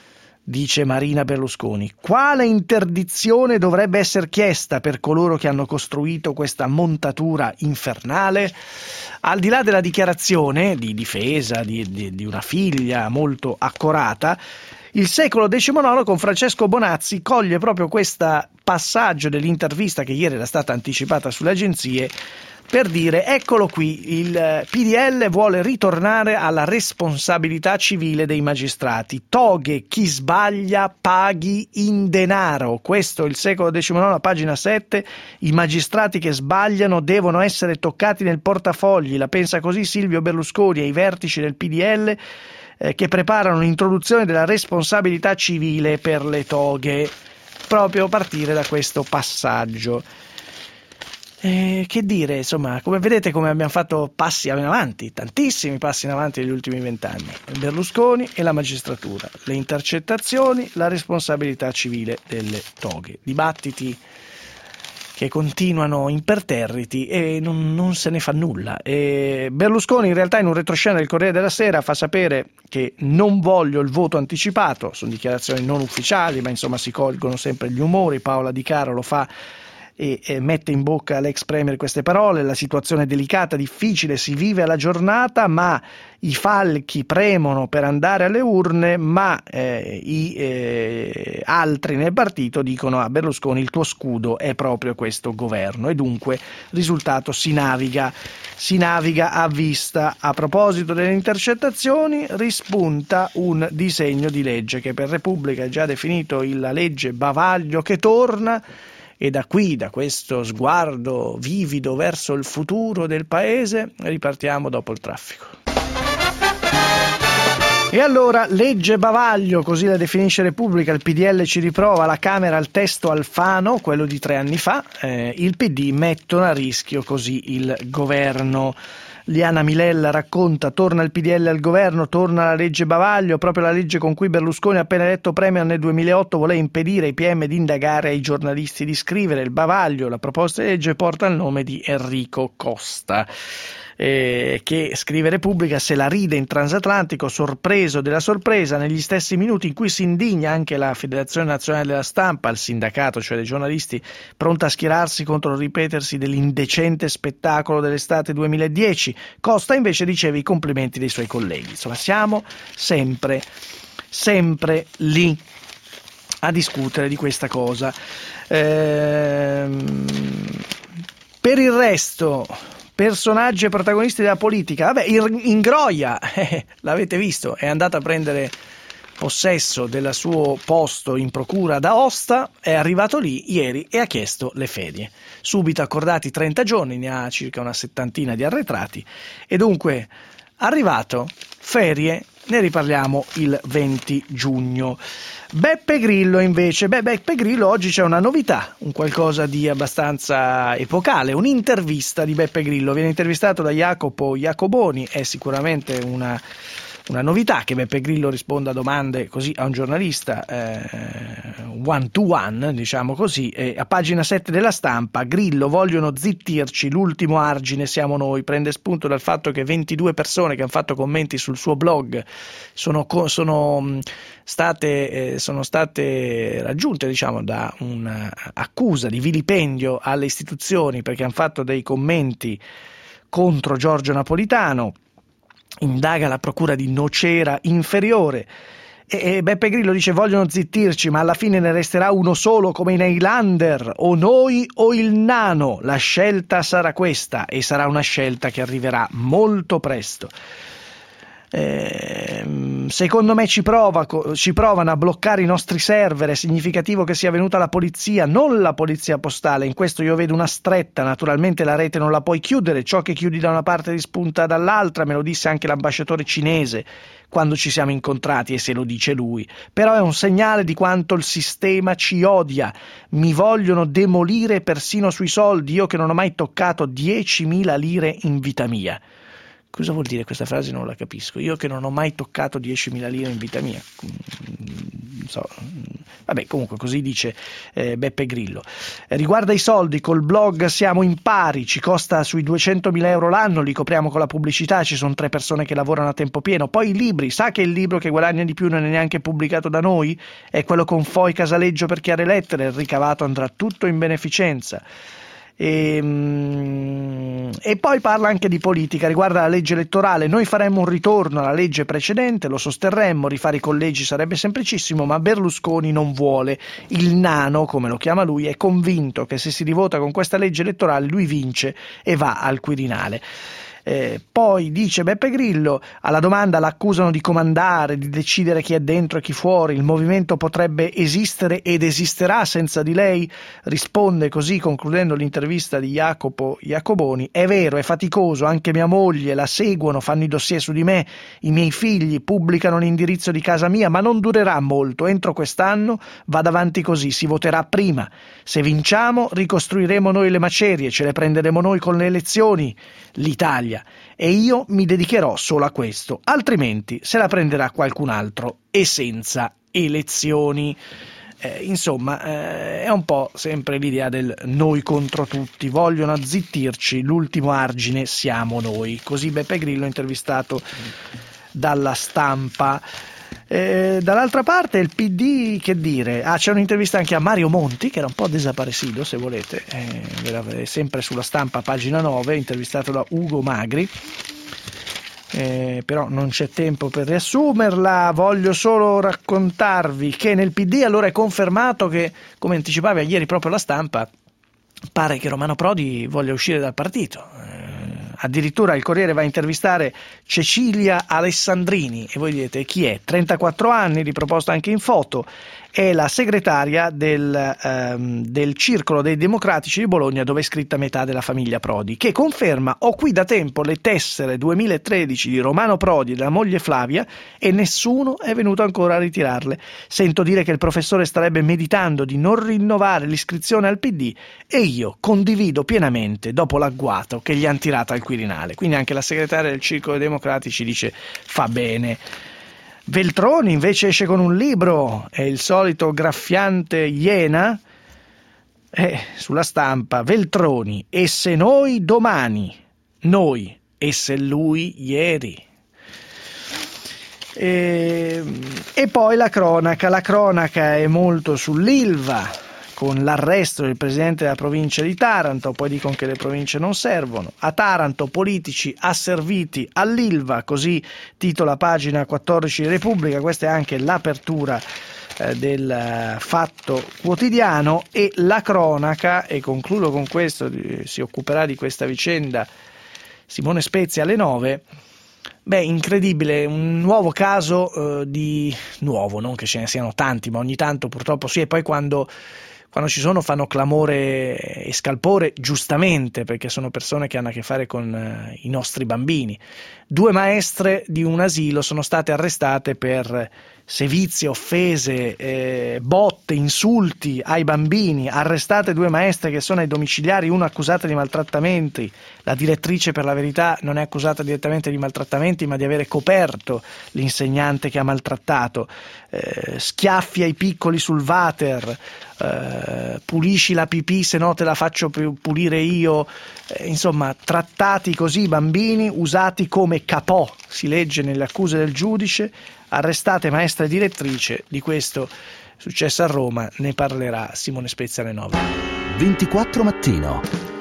S3: dice Marina Berlusconi, quale interdizione dovrebbe essere chiesta per coloro che hanno costruito questa montatura infernale? Al di là della dichiarazione di difesa di, di, di una figlia molto accorata, il Secolo diciannove con Francesco Bonazzi coglie proprio questo passaggio dell'intervista che ieri era stata anticipata sulle agenzie per dire: eccolo qui, il P D L vuole ritornare alla responsabilità civile dei magistrati. Toghe chi sbaglia paghi in denaro. Questo è il Secolo diciannove, pagina sette. I magistrati che sbagliano devono essere toccati nel portafogli. La pensa così Silvio Berlusconi e i vertici del P D L eh, che preparano l'introduzione della responsabilità civile per le toghe. Proprio partire da questo passaggio. Eh, che dire, insomma, come vedete come abbiamo fatto passi in avanti, tantissimi passi in avanti negli ultimi vent'anni. Berlusconi e la magistratura, le intercettazioni, la responsabilità civile delle toghe, dibattiti che continuano imperterriti e non, non se ne fa nulla. E Berlusconi in realtà in un retroscena del Corriere della Sera fa sapere che non voglio il voto anticipato, sono dichiarazioni non ufficiali, ma insomma si colgono sempre gli umori. Paola Di Caro lo fa e, e mette in bocca all'ex premier queste parole: la situazione è delicata, difficile, si vive alla giornata, ma i falchi premono per andare alle urne, ma eh, i eh, altri nel partito dicono a Berlusconi: il tuo scudo è proprio questo governo, e dunque risultato si naviga si naviga a vista. A proposito delle intercettazioni, rispunta un disegno di legge che per Repubblica è già definito la legge bavaglio che torna. E da qui, da questo sguardo vivido verso il futuro del paese, ripartiamo dopo il traffico. E allora, legge bavaglio, così la definisce Repubblica, il P D L ci riprova, la Camera al testo Alfano, quello di tre anni fa, eh, il P D mettono a rischio così il governo. Liana Milella racconta: torna il P D L al governo, torna la legge bavaglio, proprio la legge con cui Berlusconi, appena eletto premier nel duemilaotto, voleva impedire ai P M di indagare, ai giornalisti di scrivere. Il bavaglio, la proposta di legge, porta il nome di Enrico Costa, eh, che, scrive Repubblica, se la ride in transatlantico, sorpreso della sorpresa, negli stessi minuti in cui si indigna anche la Federazione Nazionale della Stampa, il sindacato, cioè dei giornalisti, pronta a schierarsi contro il ripetersi dell'indecente spettacolo dell'estate duemiladieci. Costa invece riceve i complimenti dei suoi colleghi. Insomma, siamo sempre, sempre lì a discutere di questa cosa. Ehm, per il resto, personaggi e protagonisti della politica, vabbè, Ingroia, eh, l'avete visto, è andato a prendere possesso del suo posto in procura d'Aosta, è arrivato lì ieri e ha chiesto le ferie. Subito accordati trenta giorni, ne ha circa una settantina di arretrati, e dunque arrivato, ferie, ne riparliamo il venti giugno. Beppe Grillo invece, beh, Beppe Grillo oggi c'è una novità, un qualcosa di abbastanza epocale, un'intervista di Beppe Grillo, viene intervistato da Jacopo Iacoboni, è sicuramente una una novità che Beppe Grillo risponda a domande così a un giornalista, eh, one to one, diciamo così. E a pagina sette della Stampa, Grillo: vogliono zittirci, l'ultimo argine siamo noi. Prende spunto dal fatto che ventidue persone che hanno fatto commenti sul suo blog sono, sono state eh, sono state raggiunte, diciamo, da un'accusa di vilipendio alle istituzioni perché hanno fatto dei commenti contro Giorgio Napolitano. Indaga la procura di Nocera Inferiore e Beppe Grillo dice: vogliono zittirci, ma alla fine ne resterà uno solo come in Highlander, o noi o il nano, la scelta sarà questa e sarà una scelta che arriverà molto presto. Eh, secondo me ci, prova, ci provano a bloccare i nostri server, è significativo che sia venuta la polizia, non la polizia postale. In questo io vedo una stretta, naturalmente la rete non la puoi chiudere, ciò che chiudi da una parte rispunta dall'altra, me lo disse anche l'ambasciatore cinese quando ci siamo incontrati e se lo dice lui, però è un segnale di quanto il sistema ci odia, mi vogliono demolire persino sui soldi, io che non ho mai toccato diecimila lire in vita mia. Cosa vuol dire questa frase? Non la capisco. Io che non ho mai toccato diecimila lire in vita mia. Non so. Vabbè, comunque così dice eh, Beppe Grillo. Eh, riguarda i soldi, col blog siamo in pari, ci costa sui duecentomila euro l'anno, li copriamo con la pubblicità, ci sono tre persone che lavorano a tempo pieno. Poi i libri, sa che il libro che guadagna di più non è neanche pubblicato da noi? È quello con Foi Casaleggio per Chiare Lettere, il ricavato andrà tutto in beneficenza. E, e poi parla anche di politica, riguarda la legge elettorale. Noi faremmo un ritorno alla legge precedente, lo sosterremmo, rifare i collegi sarebbe semplicissimo, ma Berlusconi non vuole. Il nano, come lo chiama lui, è convinto che se si rivota con questa legge elettorale lui vince e va al Quirinale. Eh, poi dice Beppe Grillo, alla domanda l'accusano di comandare, di decidere chi è dentro e chi fuori, il movimento potrebbe esistere ed esisterà senza di lei, risponde così concludendo l'intervista di Jacopo Iacoboni: è vero, è faticoso, anche mia moglie la seguono, fanno i dossier su di me, i miei figli pubblicano l'indirizzo di casa mia, ma non durerà molto, entro quest'anno vada avanti così, si voterà prima, se vinciamo ricostruiremo noi le macerie, ce le prenderemo noi con le elezioni, l'Italia, e io mi dedicherò solo a questo, altrimenti se la prenderà qualcun altro e senza elezioni. Eh, insomma, eh, è un po' sempre l'idea del noi contro tutti, vogliono azzittirci, l'ultimo argine siamo noi. Così Beppe Grillo intervistato dalla Stampa. Eh, dall'altra parte il P D, che dire, ah, c'è un'intervista anche a Mario Monti che era un po' desaparecido, se volete, eh, sempre sulla Stampa, pagina nove, intervistato da Ugo Magri. Eh, però non c'è tempo per riassumerla, voglio solo raccontarvi che nel P D allora è confermato che, come anticipava ieri proprio la Stampa, pare che Romano Prodi voglia uscire dal partito. Eh, addirittura il Corriere va a intervistare Cecilia Alessandrini e voi direte chi è? trentaquattro anni, riproposta anche in foto, è la segretaria del, ehm, del Circolo dei Democratici di Bologna, dove è scritta metà della famiglia Prodi, che conferma: ho qui da tempo le tessere duemilatredici di Romano Prodi e della moglie Flavia e nessuno è venuto ancora a ritirarle. Sento dire che il professore starebbe meditando di non rinnovare l'iscrizione al P D e io condivido pienamente dopo l'agguato che gli hanno tirato al Quirinale. Quindi anche la segretaria del Circolo dei Democratici dice fa bene. Veltroni invece esce con un libro, è il solito graffiante Iena, eh, sulla Stampa, Veltroni, e se noi domani, noi, e se lui ieri. E, e poi la cronaca, la cronaca è molto sull'Ilva, con l'arresto del presidente della provincia di Taranto, poi dicono che le province non servono. A Taranto politici asserviti all'Ilva, così titola pagina quattordici di Repubblica, questa è anche l'apertura eh, del Fatto Quotidiano. E la cronaca, e concludo con questo, si occuperà di questa vicenda Simone Spezia alle nove. Beh, incredibile, un nuovo caso eh, di nuovo, non che ce ne siano tanti, ma ogni tanto purtroppo sì, e poi quando quando ci sono fanno clamore e scalpore, giustamente, perché sono persone che hanno a che fare con eh, i nostri bambini. Due maestre di un asilo sono state arrestate per sevizie, offese, eh, botte, insulti ai bambini. Arrestate due maestre che sono ai domiciliari, una accusata di maltrattamenti. La direttrice, per la verità, non è accusata direttamente di maltrattamenti, ma di avere coperto l'insegnante che ha maltrattato. Eh, schiaffi ai piccoli sul water, eh, pulisci la pipì se no te la faccio pulire io, eh, insomma trattati così i bambini, usati come capò, si legge nelle accuse del giudice. Arrestate maestra e direttrice. Di questo successo a Roma ne parlerà Simone Spezia alle nove.
S1: ventiquattro mattino.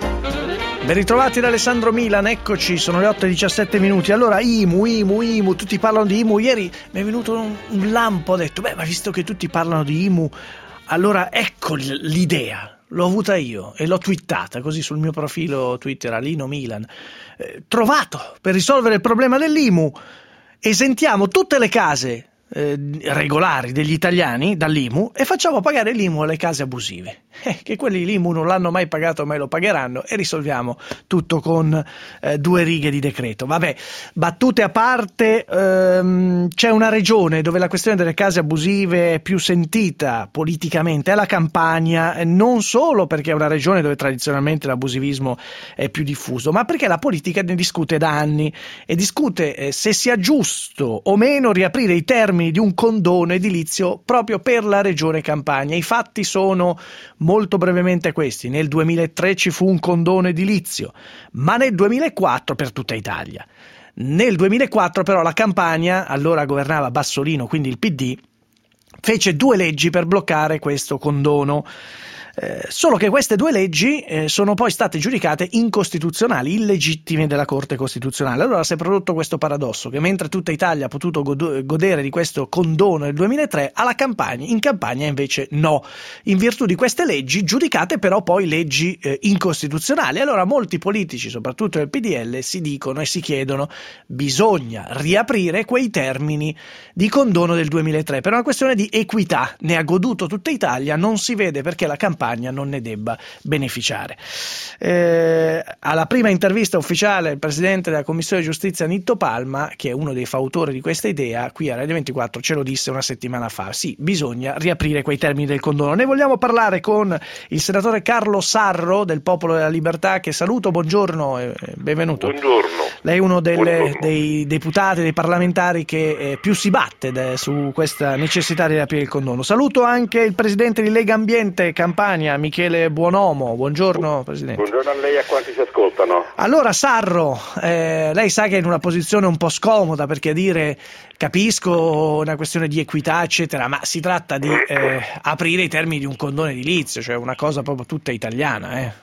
S3: Ben ritrovati da Alessandro Milan, eccoci, sono le otto e diciassette minuti. Allora, I M U, I M U, I M U, tutti parlano di I M U. Ieri mi è venuto un, un lampo, ho detto, beh, ma visto che tutti parlano di I M U, allora ecco l'idea, l'ho avuta io e l'ho twittata così sul mio profilo Twitter, Alino Milan. Eh, trovato per risolvere il problema dell'I M U, esentiamo tutte le case eh, regolari degli italiani dall'I M U e facciamo pagare l'I M U alle case abusive, eh, che quelli l'I M U non l'hanno mai pagato, mai lo pagheranno, e risolviamo tutto con eh, due righe di decreto. Vabbè, battute a parte, ehm, c'è una regione dove la questione delle case abusive è più sentita politicamente, è la Campania, eh, non solo perché è una regione dove tradizionalmente l'abusivismo è più diffuso, ma perché la politica ne discute da anni e discute eh, se sia giusto o meno riaprire i termini di un condono edilizio proprio per la regione Campania. I fatti sono molto brevemente questi: nel duemilatré ci fu un condono edilizio, ma nel duemilaquattro per tutta Italia. Nel duemilaquattro però la Campania, allora governava Bassolino, quindi il P D, fece due leggi per bloccare questo condono. Eh, solo che queste due leggi eh, sono poi state giudicate incostituzionali, illegittime dalla Corte Costituzionale. Allora si è prodotto questo paradosso, che mentre tutta Italia ha potuto god- godere di questo condono nel duemilatré, alla Campania, in Campania invece no, in virtù di queste leggi, giudicate però poi leggi eh, incostituzionali. Allora molti politici, soprattutto del P D L, si dicono e si chiedono: bisogna riaprire quei termini di condono del duemilatré per una questione di equità. Ne ha goduto tutta Italia, non si vede perché la Campania non ne debba beneficiare. Eh, alla prima intervista ufficiale il presidente della Commissione Giustizia Nitto Palma, che è uno dei fautori di questa idea, qui a Radio ventiquattro ce lo disse una settimana fa: sì, bisogna riaprire quei termini del condono. Ne vogliamo parlare con il senatore Carlo Sarro del Popolo della Libertà, che saluto. Buongiorno e benvenuto.
S15: Buongiorno.
S3: Lei è uno delle, dei deputati, dei parlamentari che eh, più si batte de, su questa necessità di riaprire il condono. Saluto anche il presidente di Lega Ambiente Campania, Michele Buonomo. Buongiorno Presidente.
S15: Buongiorno a lei e a quanti ci ascoltano.
S3: Allora Sarro, eh, lei sa che è in una posizione un po' scomoda, perché dire capisco una questione di equità eccetera, ma si tratta di eh, aprire i termini di un condono edilizio, cioè una cosa proprio tutta italiana. Eh.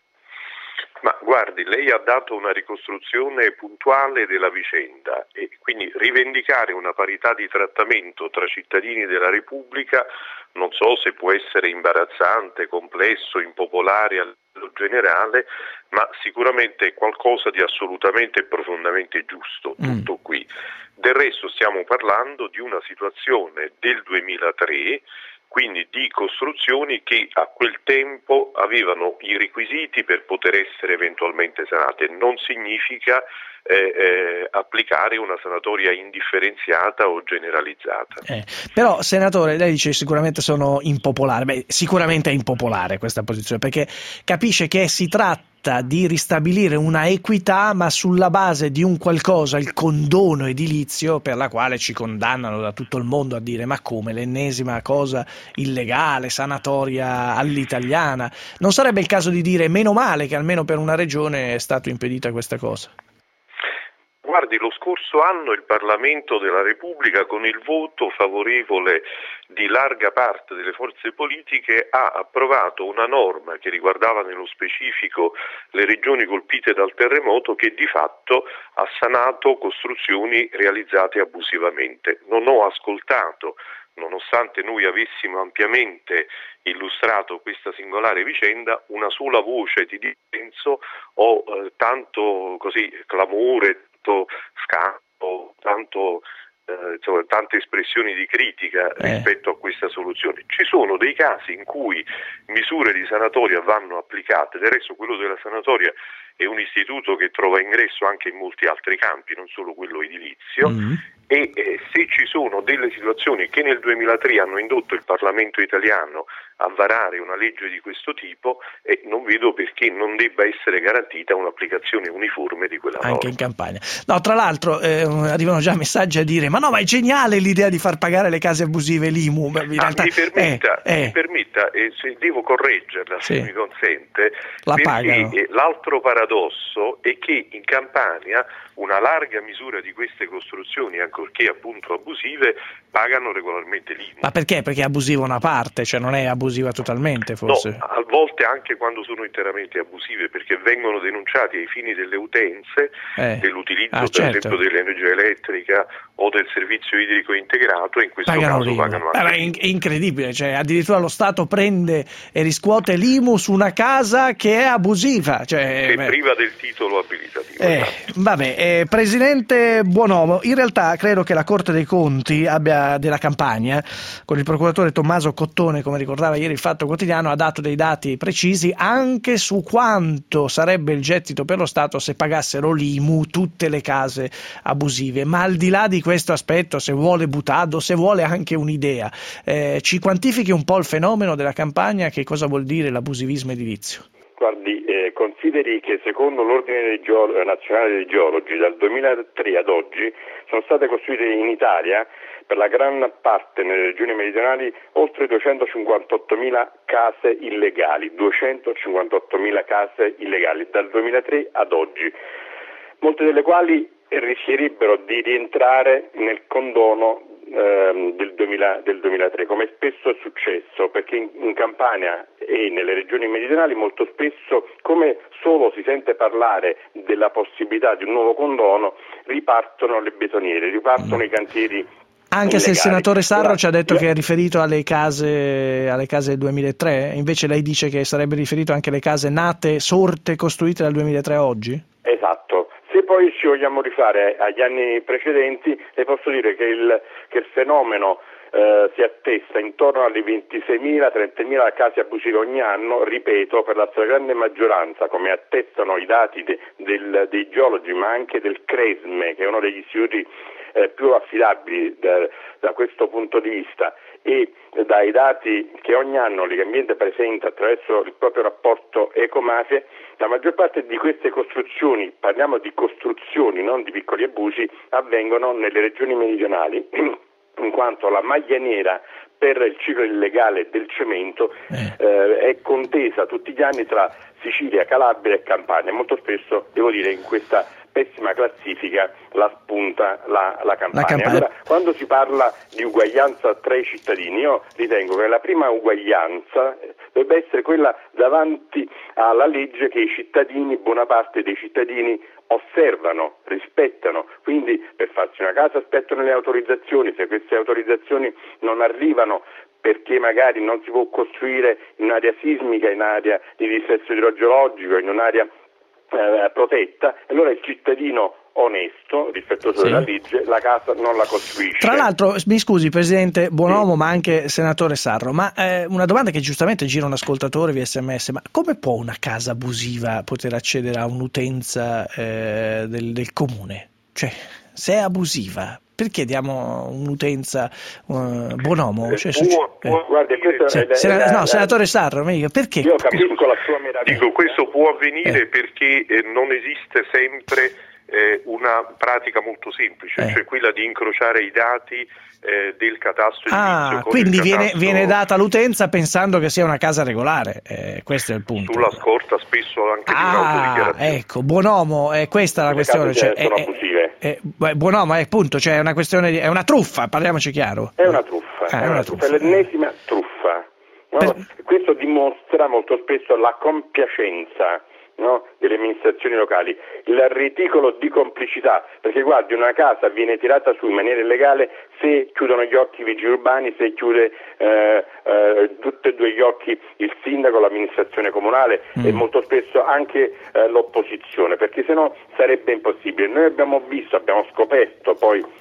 S15: Ma guardi, lei ha dato una ricostruzione puntuale della vicenda e quindi rivendicare una parità di trattamento tra cittadini della Repubblica non so se può essere imbarazzante, complesso, impopolare a livello generale, ma sicuramente è qualcosa di assolutamente e profondamente giusto, tutto mm. qui. Del resto stiamo parlando di una situazione del duemilatré, quindi di costruzioni che a quel tempo avevano i requisiti per poter essere eventualmente sanate. Non significa eh, eh, applicare una sanatoria indifferenziata o generalizzata.
S3: Eh, però, senatore, lei dice sicuramente sono impopolare. Beh, sicuramente è impopolare questa posizione, perché capisce che si tratta di ristabilire una equità, ma sulla base di un qualcosa, il condono edilizio, per la quale ci condannano da tutto il mondo a dire: ma come, l'ennesima cosa illegale, sanatoria all'italiana? Non sarebbe il caso di dire meno male che almeno per una regione è stato impedita questa cosa?
S15: Guardi, lo scorso anno il Parlamento della Repubblica, con il voto favorevole di larga parte delle forze politiche, ha approvato una norma che riguardava nello specifico le regioni colpite dal terremoto, che di fatto ha sanato costruzioni realizzate abusivamente. Non ho ascoltato, nonostante noi avessimo ampiamente illustrato questa singolare vicenda, una sola voce di dissenso o eh, tanto così clamore, tanto scandalo, tanto eh, insomma, tante espressioni di critica
S3: eh.
S15: rispetto a questa soluzione. Ci sono dei casi in cui misure di sanatoria vanno applicate, del resto quello della sanatoria è un istituto che trova ingresso anche in molti altri campi, non solo quello edilizio, mm. e eh, se ci sono delle situazioni che nel duemilatré hanno indotto il Parlamento italiano a varare una legge di questo tipo, eh, non vedo perché non debba essere garantita un'applicazione uniforme di quella norma.
S3: Anche in Campania. No, tra l'altro eh, arrivano già messaggi a dire ma no, ma è geniale l'idea di far pagare le case abusive l'I M U. In
S15: ah,
S3: realtà,
S15: mi permetta,
S3: eh,
S15: mi
S3: eh.
S15: permetta eh, se devo correggerla,
S3: sì.
S15: se mi consente,
S3: La
S15: perché
S3: pagano.
S15: eh, l'altro paradosso è che in Campania una larga misura di queste costruzioni, ancorché appunto abusive, pagano regolarmente l'I M U.
S3: Ma perché? Perché è abusiva una parte, cioè non è abusiva totalmente forse?
S15: No, a volte anche quando sono interamente abusive, perché vengono denunciati ai fini delle utenze,
S3: eh.
S15: dell'utilizzo
S3: ah,
S15: per
S3: certo.
S15: esempio dell'energia elettrica o del servizio idrico integrato, e in questo
S3: pagano
S15: caso
S3: l'I M U.
S15: pagano anche
S3: È, in- è incredibile, cioè addirittura lo Stato prende e riscuote l'I M U su una casa che è abusiva. Cioè,
S15: che
S3: beh.
S15: priva del titolo abilitativo.
S3: Eh, vabbè, eh, Presidente Buonomo, in realtà credo che la Corte dei Conti abbia della Campania, con il procuratore Tommaso Cottone, come ricordava ieri il Fatto Quotidiano, ha dato dei dati precisi anche su quanto sarebbe il gettito per lo Stato se pagassero l'I M U tutte le case abusive. Ma al di là di questo aspetto, se vuole Butardo, se vuole anche un'idea, eh, ci quantifichi un po' il fenomeno della Campania, che cosa vuol dire l'abusivismo edilizio?
S16: Guardi, eh, consideri che secondo l'Ordine dei Geolo- Nazionale dei Geologi dal duemilatré ad oggi sono state costruite in Italia, per la gran parte nelle regioni meridionali, oltre duecentocinquantottomila case illegali, duecentocinquantottomila case illegali dal duemilatré ad oggi, molte delle quali rischierebbero di rientrare nel condono ehm, del, duemila, del duemilatré, come spesso è successo, perché in, in Campania e nelle regioni meridionali molto spesso, come solo si sente parlare della possibilità di un nuovo condono, ripartono le betoniere, ripartono mm. i cantieri.
S3: Anche se il senatore Sarro
S16: Ora,
S3: ci ha detto
S16: io...
S3: che è riferito alle case alle case del duemilatré, invece lei dice che sarebbe riferito anche alle case nate, sorte, costruite dal duemilatré a oggi?
S16: Esatto. Se poi ci vogliamo rifare agli anni precedenti, le posso dire che il, che il fenomeno eh, si attesta intorno alle ventiseimila trentamila case abusive ogni anno, ripeto, per la stragrande maggioranza, come attestano i dati de, del, dei geologi, ma anche del CRESME, che è uno degli istituti eh, più affidabili da, da questo punto di vista, e dai dati che ogni anno Legambiente presenta attraverso il proprio rapporto Ecomafie, la maggior parte di queste costruzioni, parliamo di costruzioni, non di piccoli abusi, avvengono nelle regioni meridionali, in quanto la maglia nera per il ciclo illegale del cemento eh, è contesa tutti gli anni tra Sicilia, Calabria e Campania. Molto spesso, devo dire, in questa pessima classifica la spunta la, la Campania.
S3: La Campania.
S16: Allora, quando si parla di uguaglianza tra i cittadini, io ritengo che la prima uguaglianza dovrebbe essere quella davanti alla legge che i cittadini, buona parte dei cittadini, osservano, rispettano. Quindi per farsi una casa aspettano le autorizzazioni, se queste autorizzazioni non arrivano perché magari non si può costruire in un'area sismica, in un'area di dissesto idrogeologico, in un'area eh, protetta, allora il cittadino onesto, rispettoso sì. della legge, la casa non la costruisce.
S3: Tra l'altro, mi scusi Presidente Buonomo, sì. ma anche Senatore Sarro, ma eh, una domanda che giustamente gira un ascoltatore via sms, ma come può una casa abusiva poter accedere a un'utenza eh, del, del comune? Cioè, se è abusiva, perché diamo un'utenza uh, Buonomo? Cioè,
S16: può, può, eh. guardi, questo
S3: sì.
S16: è la,
S3: Sena-
S16: la,
S3: no,
S16: la,
S3: Senatore Sarro, perché?
S16: Io capisco la sua meraviglia.
S15: Dico, questo può avvenire eh. perché eh, non esiste sempre eh, una pratica molto semplice, eh. cioè quella di incrociare i dati eh, del catasto edilizio.
S3: Ah,
S15: con
S3: quindi
S15: il
S3: viene,
S15: catasto...
S3: viene data l'utenza pensando che sia una casa regolare, eh, questo è il punto.
S15: Sulla scorta spesso anche
S3: ah,
S15: di un'autodichiarazione.
S3: Ecco, Buonomo, è questa la questione. Cioè,
S16: sono
S3: è,
S16: abusive.
S3: È, è, Buonomo, è appunto, cioè è una questione di, è una truffa, parliamoci chiaro.
S16: È una truffa,
S3: ah,
S16: è, una truffa, truffa. È l'ennesima truffa. No? Per... Questo dimostra molto spesso la compiacenza, no, delle amministrazioni locali, il reticolo di complicità, perché guardi, una casa viene tirata su in maniera illegale se chiudono gli occhi i vigili urbani, se chiude eh, eh, tutti e due gli occhi il sindaco, l'amministrazione comunale mm. e molto spesso anche eh, l'opposizione, perché sennò sarebbe impossibile. Noi abbiamo visto, abbiamo scoperto poi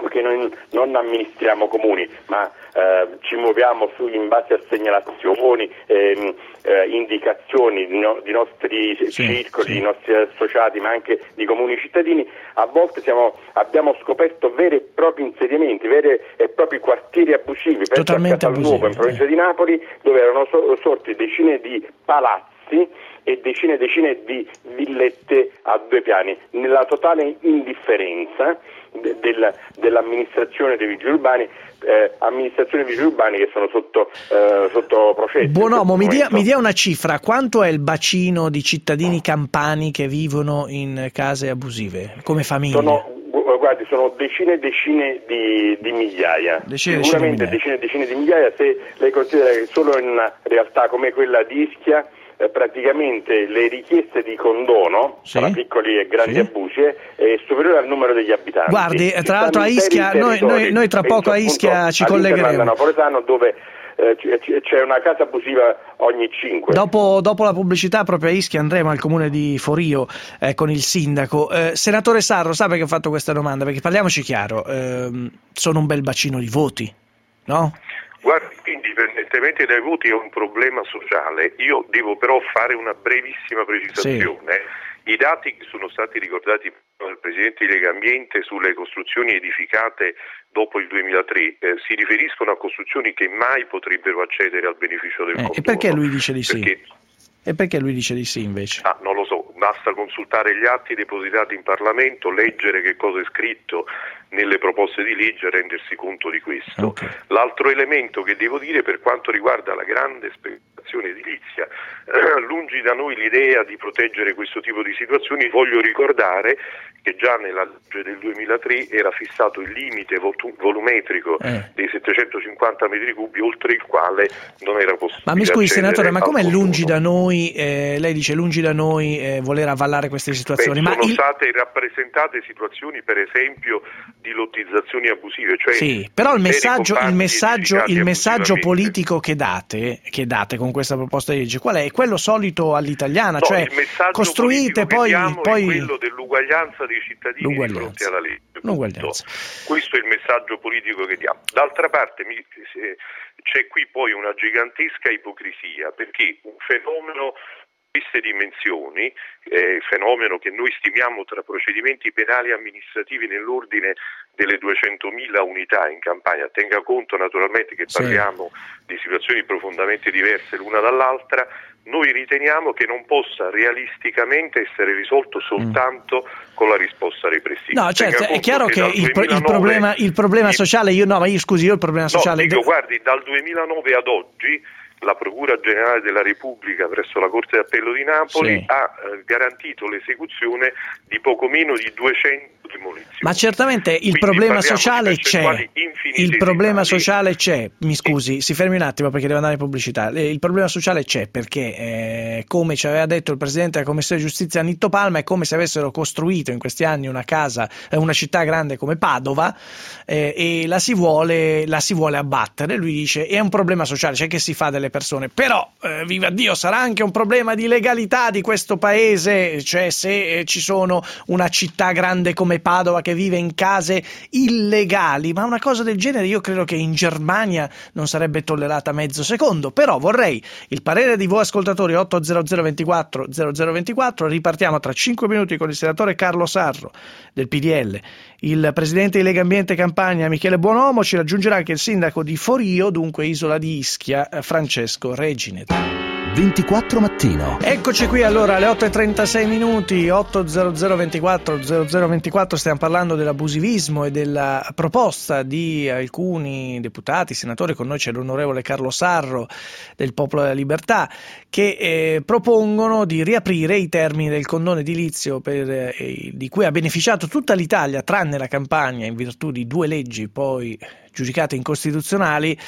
S16: che noi non amministriamo comuni, ma eh, ci muoviamo su, in base a segnalazioni, ehm, eh, indicazioni di, no, di nostri sì, circoli, sì. di nostri associati, ma anche di comuni cittadini. A volte siamo, abbiamo scoperto veri e propri insediamenti, veri e propri quartieri abusivi, penso a Casalnuovo in provincia di Napoli, dove erano so, sorti decine di palazzi e decine e decine di villette a due piani, nella totale indifferenza de, del, dell'amministrazione dei vigili urbani, eh, amministrazione dei vigili urbani che sono sotto, eh, sotto processo.
S3: Buonomo, mi dia, mi dia una cifra, quanto è il bacino di cittadini campani che vivono in case abusive, come famiglie?
S16: Sono, guardi, sono decine e decine di, di migliaia, decine, sicuramente decine e decine di migliaia, se lei considera che solo in una realtà come quella di Ischia Eh, praticamente le richieste di condono sì. tra piccoli e grandi sì. abusi è superiore al numero degli abitanti.
S3: Guardi, tra l'altro a Ischia, noi, noi, noi tra poco a Ischia ci collegheremo.
S16: Napoletano, dove eh, c'è una casa abusiva ogni cinque.
S3: Dopo, dopo la pubblicità proprio a Ischia andremo al comune di Forio eh, con il sindaco. Eh, senatore Sarro, sa perché ho fatto questa domanda? Perché parliamoci chiaro, eh, sono un bel bacino di voti, no?
S15: Guardi, indipendentemente dai voti è un problema sociale, io devo però fare una brevissima precisazione. Sì. I dati che sono stati ricordati dal Presidente di Legambiente sulle costruzioni edificate dopo il duemilatré eh, si riferiscono a costruzioni che mai potrebbero accedere al beneficio del
S3: eh,
S15: condono.
S3: E perché lui dice di sì?
S15: Perché...
S3: E perché lui dice di sì invece?
S15: Ah, non lo so, basta consultare gli atti depositati in Parlamento, leggere che cosa è scritto nelle proposte di legge e rendersi conto di questo. Okay. L'altro elemento che devo dire per quanto riguarda la grande speculazione edilizia, eh, lungi da noi l'idea di proteggere questo tipo di situazioni, voglio ricordare che già nella legge del duemilatré era fissato il limite volumetrico eh. dei settecentocinquanta metri cubi, oltre il quale non era possibile.
S3: Ma mi scusi senatore, ma com'è lungi da noi, eh, lei dice lungi da noi eh, voler avvallare queste situazioni?
S15: Beh,
S3: ma
S15: sono
S3: il...
S15: state rappresentate situazioni per esempio di lottizzazioni abusive, cioè
S3: sì, però il messaggio, il messaggio, il messaggio politico che date, che date con questa proposta di legge qual è? Quello solito all'italiana,
S15: no,
S3: cioè costruite poi, poi...
S15: è quello dell'uguaglianza dei cittadini di fronte alla legge.
S3: L'uguaglianza.
S15: Questo è il messaggio politico che diamo. D'altra parte mi, eh, c'è qui poi una gigantesca ipocrisia, perché un fenomeno di queste dimensioni, eh, fenomeno che noi stimiamo tra procedimenti penali e amministrativi nell'ordine delle duecentomila unità in Campania, tenga conto naturalmente che parliamo sì. di situazioni profondamente diverse l'una dall'altra, noi riteniamo che non possa realisticamente essere risolto soltanto mm. con la risposta repressiva.
S3: No, certo, è chiaro che, che il, duemilanove, il problema, il problema sociale, io no, ma io scusi, io il problema sociale...
S15: No, dico, guardi, dal duemilanove ad oggi la Procura Generale della Repubblica presso la Corte d'Appello di Napoli sì. ha eh, garantito l'esecuzione di poco meno di duecento demolizioni.
S3: Ma certamente il Quindi problema sociale c'è, il problema sociale c'è, mi scusi, si fermi un attimo perché devo andare in pubblicità, il problema sociale c'è perché eh, come ci aveva detto il Presidente della Commissione Giustizia Nitto Palma, è come se avessero costruito in questi anni una casa, una città grande come Padova eh, e la si vuole, la si vuole abbattere. Lui dice è un problema sociale, cioè che si fa delle persone, però eh, viva Dio, sarà anche un problema di legalità di questo paese, cioè se eh, ci sono una città grande come Padova che vive in case illegali, ma una cosa del genere io credo che in Germania non sarebbe tollerata mezzo secondo. Però vorrei il parere di voi ascoltatori. Otto zero zero ventiquattro zero zero ventiquattro, ripartiamo tra cinque minuti con il senatore Carlo Sarro del P D L, il presidente di Legambiente Campania Michele Buonomo, ci raggiungerà anche il sindaco di Forio, dunque isola di Ischia, Francesco Reginet.
S1: ventiquattro mattino.
S3: Eccoci qui allora alle otto e trentasei minuti, otto zero zero ventiquattro zero zero ventiquattro, stiamo parlando dell'abusivismo e della proposta di alcuni deputati, senatori, con noi c'è l'onorevole Carlo Sarro del Popolo della Libertà, che eh, propongono di riaprire i termini del condono edilizio per, eh, di cui ha beneficiato tutta l'Italia tranne la Campania in virtù di due leggi poi giudicate incostituzionali.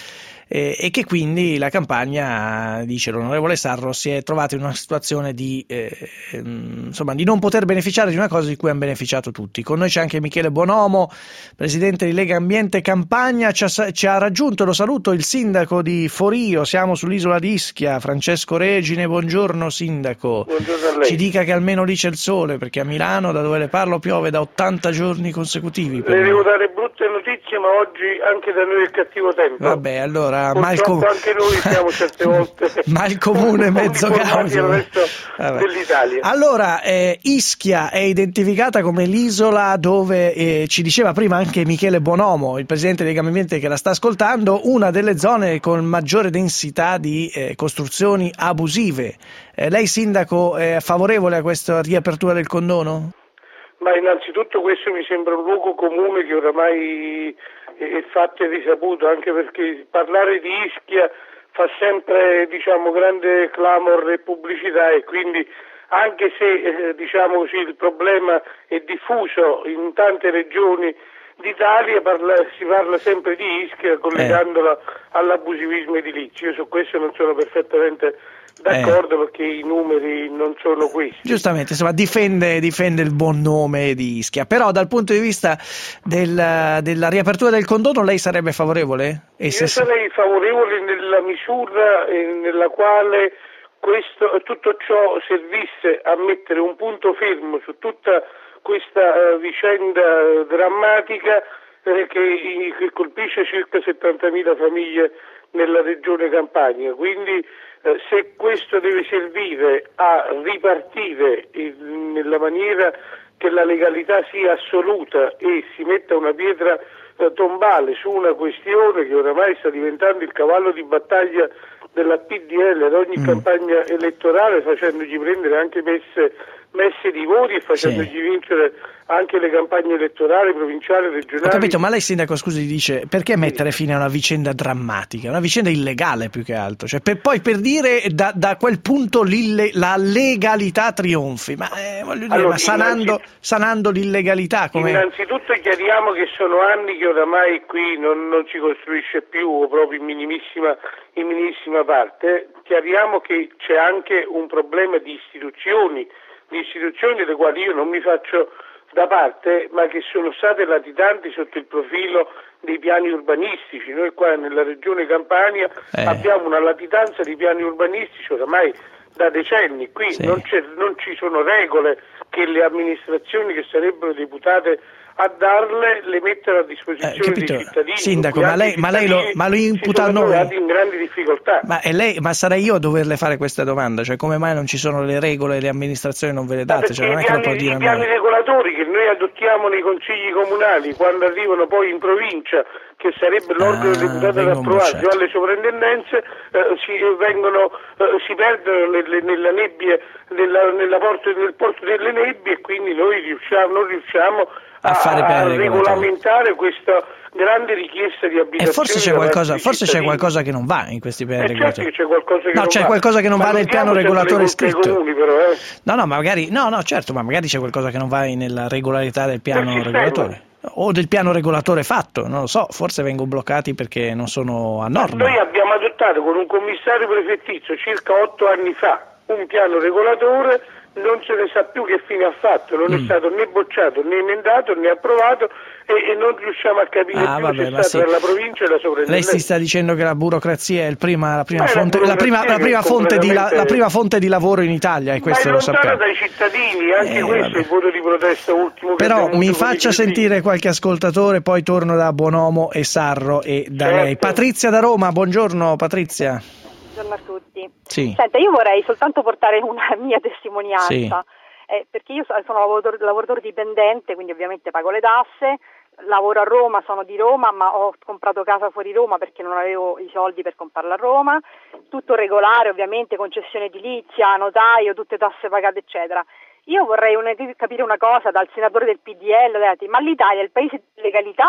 S3: eh, e che quindi la Campania, dice l'onorevole Sarro, si è trovata in una situazione di, eh, insomma, di non poter beneficiare di una cosa di cui hanno beneficiato tutti. Con noi c'è anche Michele Bonomo, presidente di Lega Ambiente Campania, ci ha, ci ha raggiunto, lo saluto, il sindaco di Forio, siamo sull'isola di Ischia, Francesco Regine. Buongiorno sindaco.
S17: Buongiorno a lei.
S3: Ci dica che almeno lì c'è il sole, perché a Milano, da dove le parlo, piove da ottanta giorni consecutivi.
S17: Le devo dare brutte notizie, ma oggi anche da noi è cattivo tempo.
S3: Vabbè, allora mal
S17: com- anche noi siamo certe volte
S3: mal comune mezzo causa
S17: dell'Italia.
S3: Allora, eh, Ischia è identificata come l'isola dove, eh, ci diceva prima anche Michele Bonomo, il presidente dei Lega Ambiente che la sta ascoltando, una delle zone con maggiore densità di eh, costruzioni abusive. Eh, lei sindaco è favorevole a questa riapertura del condono?
S17: Ma innanzitutto questo mi sembra un luogo comune che oramai è fatto e risaputo, anche perché parlare di Ischia fa sempre, diciamo, grande clamor e pubblicità, e quindi anche se eh, diciamo così, il problema è diffuso in tante regioni d'Italia, parla, si parla sempre di Ischia collegandola eh. all'abusivismo edilizio. Io su questo non sono perfettamente d'accordo, eh. perché i numeri non sono questi.
S3: Giustamente, insomma, difende, difende il buon nome di Ischia, però dal punto di vista del, della riapertura del condono lei sarebbe favorevole? E
S17: Io
S3: se
S17: sarei favorevole nella misura nella quale questo, tutto ciò servisse a mettere un punto fermo su tutta questa uh, vicenda drammatica eh, che, che colpisce circa settantamila famiglie nella regione Campania. Quindi eh, se questo deve servire a ripartire in, nella maniera che la legalità sia assoluta e si metta una pietra eh, tombale su una questione che oramai sta diventando il cavallo di battaglia della P D L ad ogni mm. campagna elettorale, facendoci prendere anche messe messe di voti e facendoci sì. vincere anche le campagne elettorali provinciali, regionali.
S3: Ho capito, ma lei sindaco, scusi, dice perché mettere fine a una vicenda drammatica, una vicenda illegale più che altro, cioè per, poi per dire da, da quel punto la legalità trionfi, ma, eh, voglio dire, allora, ma sanando, sanando l'illegalità come...
S17: Innanzitutto chiariamo che sono anni che oramai qui non, non si costruisce più, o proprio in minimissima, in minimissima parte. Chiariamo che c'è anche un problema di istituzioni di istituzioni delle quali io non mi faccio da parte, ma che sono state latitanti sotto il profilo dei piani urbanistici. Noi qua nella regione Campania eh. abbiamo una latitanza di piani urbanistici oramai da decenni. Qui sì. non, c'è, non ci sono regole che le amministrazioni che sarebbero deputate a darle le mettere a disposizione eh, dei cittadini.
S3: Sindaco, ma lei, ma lei lo, ma lo imputa a noi?
S17: In grandi difficoltà.
S3: Ma, è lei, ma sarei io a doverle fare questa domanda, cioè come mai non ci sono le regole e le amministrazioni non ve le date? Cioè, non è che lo può dire
S17: i piani regolatori che noi adottiamo nei consigli comunali, quando arrivano poi in provincia, che sarebbe l'organo ah, deputato ad approvare, cioè alle sovrintendenze, eh, si, vengono, eh, si perdono nelle, nella nebbia, nella, nella porta, nel porto delle nebbie, e quindi noi riusciamo, non riusciamo
S3: a, fare
S17: a, a regolamentare questa grande richiesta di abitazione.
S3: E forse c'è qualcosa, forse c'è qualcosa che non va in questi piani
S17: eh
S3: regolatori.
S17: Certo che c'è qualcosa che
S3: no,
S17: non
S3: c'è
S17: va.
S3: qualcosa che non
S17: ma
S3: va nel piano regolatore scritto.
S17: Comuni, però, eh.
S3: No, no, ma magari no, no, certo, ma magari c'è qualcosa che non va nella regolarità del piano regolatore. O del piano regolatore fatto, non lo so, forse vengono bloccati perché non sono a norma.
S17: Noi abbiamo adottato con un commissario prefettizio circa otto anni fa un piano regolatore, non se ne sa più che fine ha fatto, non mm. è stato né bocciato né emendato né approvato, e, e non riusciamo a capire
S3: ah,
S17: più
S3: vabbè,
S17: se è stata
S3: sì.
S17: la provincia e la sovrintendenza.
S3: Lei si sta dicendo che la burocrazia è il prima, la prima
S17: Beh,
S3: fonte,
S17: la,
S3: la prima, la prima fonte di la, la prima fonte di lavoro in Italia, e questo lo sappiamo.
S17: Ma è lontano dai cittadini, anche
S3: eh,
S17: questo
S3: vabbè.
S17: è il voto di protesta ultimo.
S3: Però mi faccia sentire qualche ascoltatore, poi torno da Bonomo e Sarro e da
S17: certo.
S3: lei. Patrizia da Roma, buongiorno Patrizia.
S18: Buongiorno a tutti.
S3: Sì.
S18: Senta, io vorrei soltanto portare una mia testimonianza,
S3: sì.
S18: eh, perché io sono lavoratore, lavoratore dipendente, quindi ovviamente pago le tasse, lavoro a Roma, sono di Roma, ma ho comprato casa fuori Roma perché non avevo i soldi per comprarla a Roma, tutto regolare ovviamente, concessione edilizia, notaio, tutte tasse pagate eccetera. Io vorrei una, capire una cosa dal senatore del P D L, ma l'Italia è il paese di legalità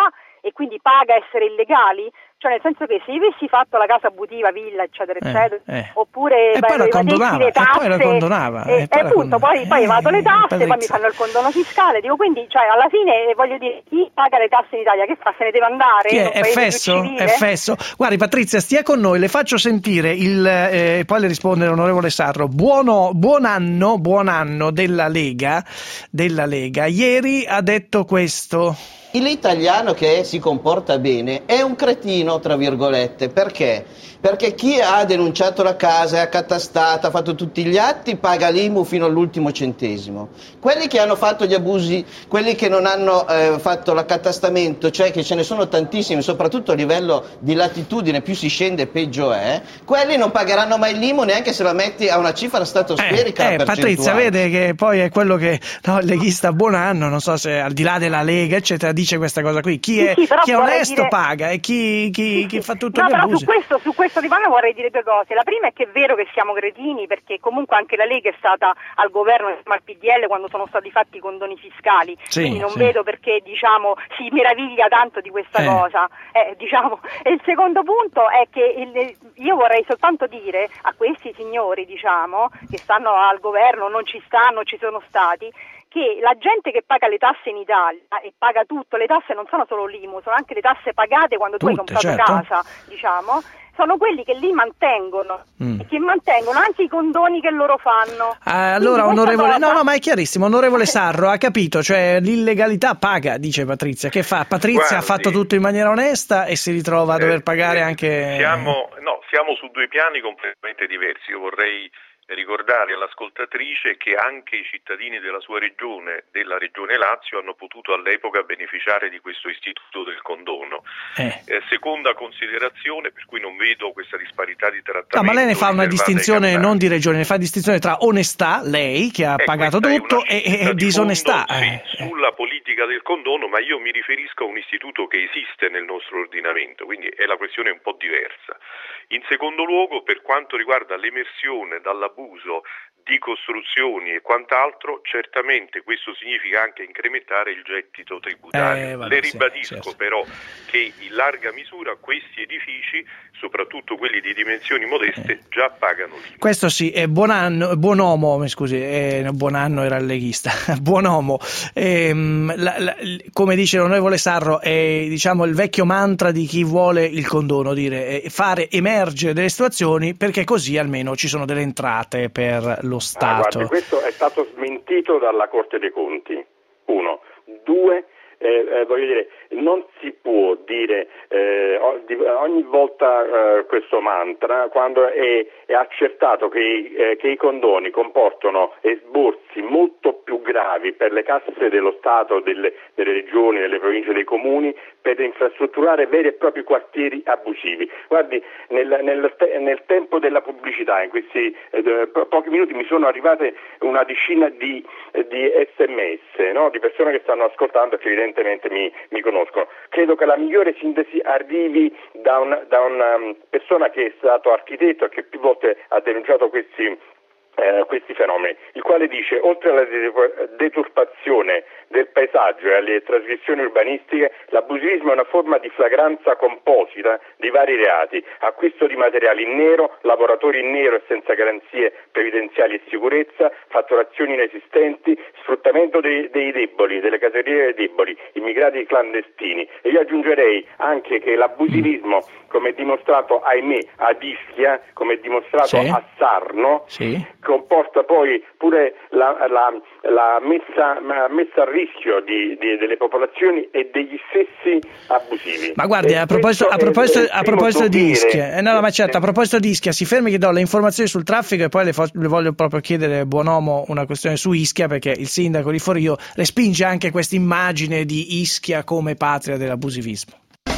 S18: e quindi paga essere illegali? Cioè nel senso che se io avessi fatto la casa abusiva, villa, eccetera,
S3: Eh,
S18: eccetera,
S3: eh.
S18: oppure
S3: E poi la
S18: evadessi
S3: condonava,
S18: le
S3: e
S18: tasse,
S3: poi la condonava,
S18: e,
S3: e poi
S18: e
S3: la
S18: appunto,
S3: condonava.
S18: poi, poi evado le tasse, poi mi
S3: Patrizia.
S18: fanno il condono fiscale, dico quindi, cioè alla fine voglio dire, chi paga le tasse in Italia che fa? Se ne deve andare?
S3: Chi
S18: in
S3: è?
S18: un
S3: È
S18: paese più
S3: Fesso?
S18: civile?
S3: È Fesso? Guardi Patrizia, stia con noi, le faccio sentire il eh, poi le risponde l'onorevole Sarro. Buono, buon anno, buon anno della Lega, della Lega. Ieri ha detto questo.
S19: L'italiano che si comporta bene è un cretino, tra virgolette, perché? Perché chi ha denunciato la casa, è accatastata, ha fatto tutti gli atti, paga l'I M U fino all'ultimo centesimo. Quelli che hanno fatto gli abusi, quelli che non hanno eh, fatto l'accatastamento, cioè che ce ne sono tantissimi, soprattutto a livello di latitudine, più si scende peggio è, quelli non pagheranno mai l'I M U neanche se la metti a una cifra stratosferica.
S3: Eh,
S19: la
S3: Patrizia,
S19: percentuale.
S3: vede che poi è quello che no, il leghista buon anno, non so se al di là della Lega, eccetera, dice questa cosa qui. Chi è,
S18: Sì, sì, però
S3: chi è
S18: vorrei
S3: onesto
S18: dire-
S3: paga e chi, chi, chi fa tutto
S18: No,
S3: gli
S18: però
S3: abusi.
S18: su questo, su questo divano vorrei dire due cose. La prima è che è vero che siamo cretini, perché comunque anche la Lega è stata al governo insieme al P D L quando sono stati fatti i condoni fiscali,
S3: Sì,
S18: quindi non
S3: sì.
S18: vedo perché diciamo si meraviglia tanto di questa
S3: Eh.
S18: cosa. Eh, diciamo. E il secondo punto è che il- io vorrei soltanto dire a questi signori, diciamo, che stanno al governo, non ci stanno, ci sono stati, che la gente che paga le tasse in Italia e paga tutto, le tasse non sono solo l'I M U, sono anche le tasse pagate quando tu hai
S3: Tutte,
S18: comprato
S3: certo.
S18: casa, diciamo, sono quelli che li mantengono
S3: Mm.
S18: e che mantengono anche i condoni che loro fanno.
S3: Ah, allora,
S18: Quindi questa
S3: onorevole,
S18: cosa-
S3: no, no, ma è chiarissimo, onorevole Sarro ha capito, cioè l'illegalità paga, dice Patrizia. Che fa? Patrizia ha
S15: Guardi,
S3: fatto tutto in maniera onesta e si ritrova a dover
S15: Eh,
S3: pagare
S15: eh,
S3: anche.
S15: Siamo, no, siamo su due piani completamente diversi. Io vorrei ricordare all'ascoltatrice che anche i cittadini della sua regione, della regione Lazio, hanno potuto all'epoca beneficiare di questo istituto del condono.
S3: Eh.
S15: Eh, seconda considerazione, per cui non vedo questa disparità di trattamento.
S3: No, ma lei ne fa una
S15: riservata ai
S3: distinzione
S15: cantanti.
S3: non di regione, ne fa distinzione tra onestà, lei che ha
S15: Eh,
S3: pagato
S15: questa è
S3: tutto,
S15: una
S3: e,
S15: scelta
S3: e
S15: di
S3: disonestà.
S15: fondo, sì,
S3: Eh, eh.
S15: sulla politica del condono, ma io mi riferisco a un istituto che esiste nel nostro ordinamento, quindi è la questione un po' diversa. In secondo luogo, per quanto riguarda l'emersione dall'abuso di costruzioni e quant'altro, certamente questo significa anche incrementare il gettito tributario.
S3: Eh, vabbè,
S15: Le
S3: sì,
S15: ribadisco
S3: certo.
S15: però che in larga misura questi edifici, soprattutto quelli di dimensioni modeste, già pagano l'I M U.
S3: Questo sì, è buon anno, buon uomo, mi scusi, eh, buon anno era il leghista, buon uomo. Ehm, la- la- come dice l'onorevole Sarro, è diciamo il vecchio mantra di chi vuole il condono, dire eh, fare emergere delle situazioni perché così almeno ci sono delle entrate per lo
S16: Ah,
S3: Stato.
S16: guardi, questo è stato smentito dalla Corte dei Conti, uno. Due, eh, eh, voglio dire, non si può dire eh, o- di- ogni volta eh, questo mantra quando è, è accertato che, i- eh, che i condoni comportano esborsi molto più gravi per le casse dello Stato, delle, delle regioni, delle province, dei comuni, per infrastrutturare veri e propri quartieri abusivi. Guardi, nel, nel te- nel tempo della pubblicità, in questi eh, po- pochi minuti mi sono arrivate una decina di, eh, di sms, no? Di persone che stanno ascoltando e che evidentemente mi, mi conoscono. Credo che la migliore sintesi arrivi da, un, da una um, persona che è stato architetto e che più volte ha denunciato questi Eh, questi fenomeni, il quale dice: oltre alla deturpazione del paesaggio e alle trasgressioni urbanistiche, l'abusivismo è una forma di flagranza composita di vari reati: acquisto di materiali in nero, lavoratori in nero e senza garanzie previdenziali e sicurezza, fatturazioni inesistenti, sfruttamento dei, dei deboli, delle categorie deboli, immigrati clandestini. E io aggiungerei anche che l'abusivismo, come è dimostrato, ahimè, ad Ischia, come è dimostrato
S3: Sì.
S16: a Sarno,
S3: Sì.
S16: comporta poi pure la, la, la messa, la messa a rischio di, di, delle popolazioni e degli stessi abusivi.
S3: Ma guardi,
S16: E
S3: a proposito, a
S16: questo è-
S3: proposito,
S16: è il
S3: a
S16: primo
S3: proposito di
S16: dovere.
S3: Ischia, eh, no, no, ma certo, a proposito di Ischia, si fermi che do le informazioni sul traffico e poi le, fo- le voglio proprio chiedere, buon uomo, una questione su Ischia, perché il sindaco di Forio respinge anche questa immagine di Ischia come patria dell'abusivismo.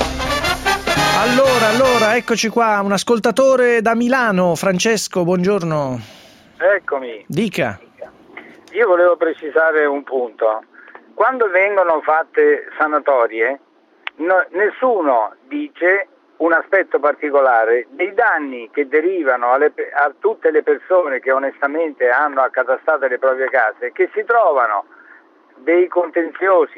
S3: Allora, allora, eccoci qua, un ascoltatore da Milano, Francesco, buongiorno.
S20: Eccomi,
S3: Dica.
S20: io volevo precisare un punto. Quando vengono fatte sanatorie, no- nessuno dice un aspetto particolare dei danni che derivano alle pe- a tutte le persone che onestamente hanno accatastato le proprie case, che si trovano dei contenziosi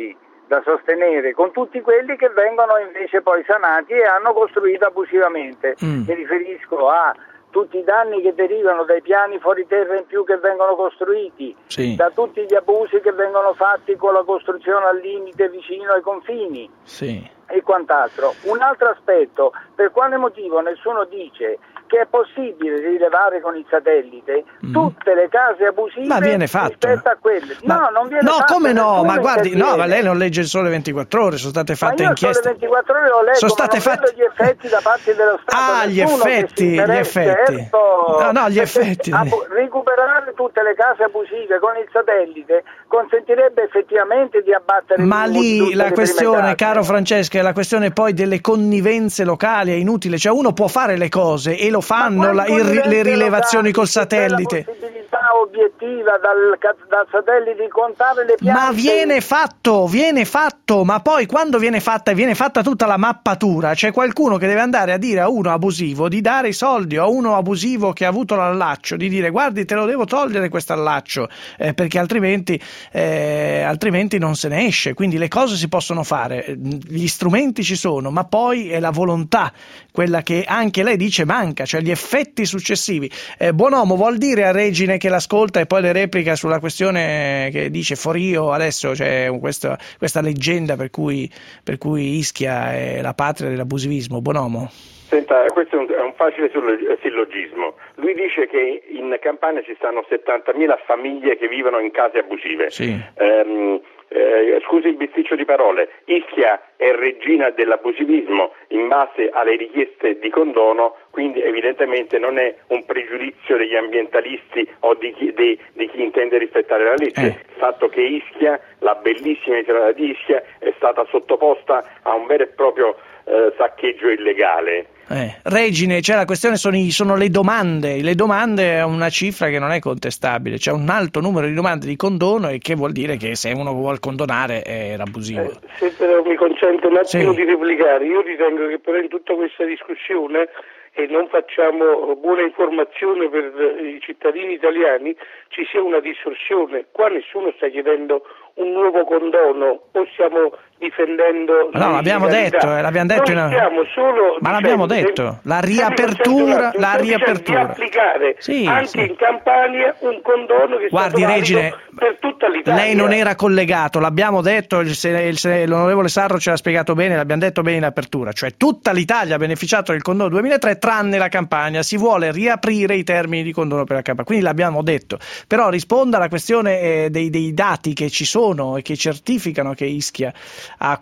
S20: da sostenere con tutti quelli che vengono invece poi sanati e hanno costruito abusivamente. Mm. Mi riferisco a tutti i danni che derivano dai piani fuori terra in più che vengono costruiti, sì. da tutti gli abusi che vengono fatti con la costruzione al limite vicino ai confini, sì. e quant'altro. Un altro aspetto, per quale motivo nessuno dice che è possibile rilevare con il satellite mm. tutte le case abusive
S3: ma viene fatto.
S20: rispetto a quelle.
S3: Ma,
S20: no, non viene
S3: no,
S20: fatto.
S3: Come no? Ma guardi,
S20: interviene.
S3: no, ma lei non legge il Sole ventiquattro Ore, sono state fatte
S20: ma io
S3: inchieste.
S20: Sole ventiquattro Ore lo leggo,
S3: sono
S20: state
S3: ma non
S20: fatte gli effetti da parte dello Stato.
S3: Ah, gli effetti, gli effetti.
S20: Certo,
S3: no, no, gli effetti.
S20: Abu- recuperare tutte le case abusive con il satellite consentirebbe effettivamente di abbattere.
S3: Ma lì la questione, caro Francesco, è la questione poi delle connivenze locali, è inutile, cioè uno può fare le cose e lo fanno la, il, le rilevazioni col satellite.
S20: La possibilità obiettiva dal, dal satellite di contare le piante.
S3: Ma viene fatto, viene fatto, ma poi quando viene fatta, viene fatta tutta la mappatura, c'è qualcuno che deve andare a dire a uno abusivo di dare i soldi, o a uno abusivo che ha avuto l'allaccio di dire guardi te lo devo togliere questo allaccio, eh, perché altrimenti, eh, altrimenti non se ne esce. Quindi le cose si possono fare, gli strumenti ci sono, ma poi è la volontà quella che anche lei dice manca, cioè gli effetti successivi. Eh, Buonomo vuol dire a Regine che l'ascolta e poi le replica sulla questione che dice Forio adesso c'è questa, questa leggenda per cui, per cui Ischia è la patria dell'abusivismo. Buonomo.
S16: Senta, questo è un, è un facile sillogismo. Lui dice che in Campania ci stanno settantamila famiglie che vivono in case abusive.
S3: Sì.
S16: Ehm, eh, scusi il bisticcio di parole, Ischia è regina dell'abusivismo in base alle richieste di condono, quindi evidentemente non è un pregiudizio degli ambientalisti o di chi, di, di chi intende rispettare la legge. Eh. Il fatto che Ischia, la bellissima isola di Ischia, è stata sottoposta a un vero e proprio eh, saccheggio illegale.
S3: Eh, Regine, cioè la questione sono, i, sono le domande, le domande è una cifra che non è contestabile, c'è un alto numero di domande di condono e che vuol dire che se uno vuol condonare è abusivo.
S17: Eh, se però mi consente un attimo
S3: sì.
S17: di replicare, io ritengo che però in tutta questa discussione e non facciamo buona informazione per i cittadini italiani ci sia una distorsione. Qua nessuno sta chiedendo un nuovo condono o stiamo difendendo
S3: no, l'abbiamo detto, eh, l'abbiamo detto
S17: Noi
S3: in...
S17: stiamo solo
S3: ma l'abbiamo
S17: dicendo,
S3: detto, la riapertura, la riapertura
S17: di applicare
S3: sì,
S17: anche
S3: sì.
S17: in Campania un condono che
S3: guardi
S17: sta
S3: Regine,
S17: per tutta l'Italia.
S3: Lei non era collegato, l'abbiamo detto, il, il, l'onorevole Sarro ce l'ha spiegato bene, l'abbiamo detto bene in apertura, cioè tutta l'Italia ha beneficiato del condono duemilatré tranne la Campania, si vuole riaprire i termini di condono per la Campania, quindi l'abbiamo detto, però risponda alla questione eh, dei, dei dati che ci sono e che certificano che Ischia ha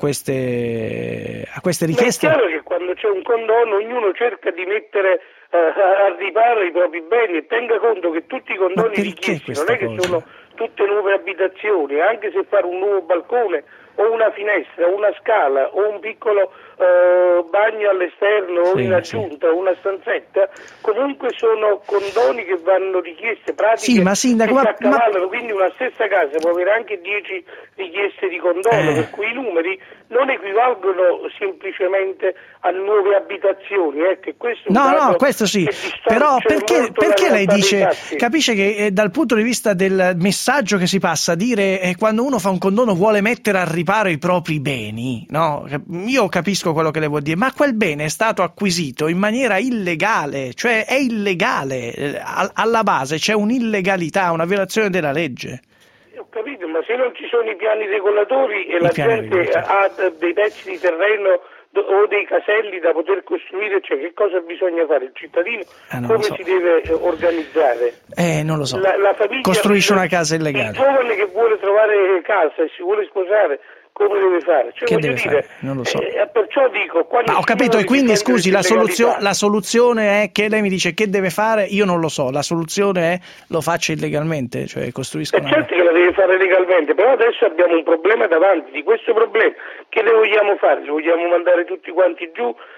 S3: queste, ha queste richieste.
S17: Ma è chiaro che quando c'è un condono ognuno cerca di mettere uh, a riparo i propri beni e tenga conto che tutti i condoni richiesti non è che cosa? Sono tutte nuove abitazioni, anche se fare un nuovo balcone o una finestra, una scala o un piccolo uh, bagno all'esterno sì, o in aggiunta, sì. una stanzetta, comunque sono condoni che vanno richieste pratiche
S3: sì, ma sindaco,
S17: che si
S3: ma,
S17: accavallano,
S3: ma...
S17: quindi una stessa casa può avere anche dieci richieste di condono, eh. per cui i numeri non equivalgono semplicemente a nuove abitazioni, ecco, questo
S3: no, no, questo sì, però perché, perché lei dice, capisce che eh, dal punto di vista del messaggio che si passa, dire eh, quando uno fa un condono vuole mettere a riparo i propri beni, no? Io capisco quello che le vuol dire, ma quel bene è stato acquisito in maniera illegale, cioè è illegale, alla base c'è un'illegalità, una violazione della legge.
S17: Ho capito, ma se non ci sono i piani regolatori e I la gente ha dei pezzi di terreno o dei caselli da poter costruire, cioè che cosa bisogna fare? Il cittadino eh, come so. si deve organizzare?
S3: Eh, non lo so.
S17: La, la famiglia,
S3: costruisce una casa illegale.
S17: Il giovane che vuole trovare casa e si vuole sposare, come deve fare? Cioè,
S3: che
S17: voglio
S3: deve
S17: dire,
S3: fare? Non lo so.
S17: Eh, perciò dico,
S3: ma ho capito, e quindi scusi, la, soluzio- la soluzione è che lei mi dice che deve fare, io non lo so, la soluzione è lo faccia illegalmente, cioè costruisca
S17: eh,
S3: una...
S17: certo che la deve fare legalmente, però adesso abbiamo un problema davanti, di questo problema che ne vogliamo fare? Li vogliamo mandare tutti quanti giù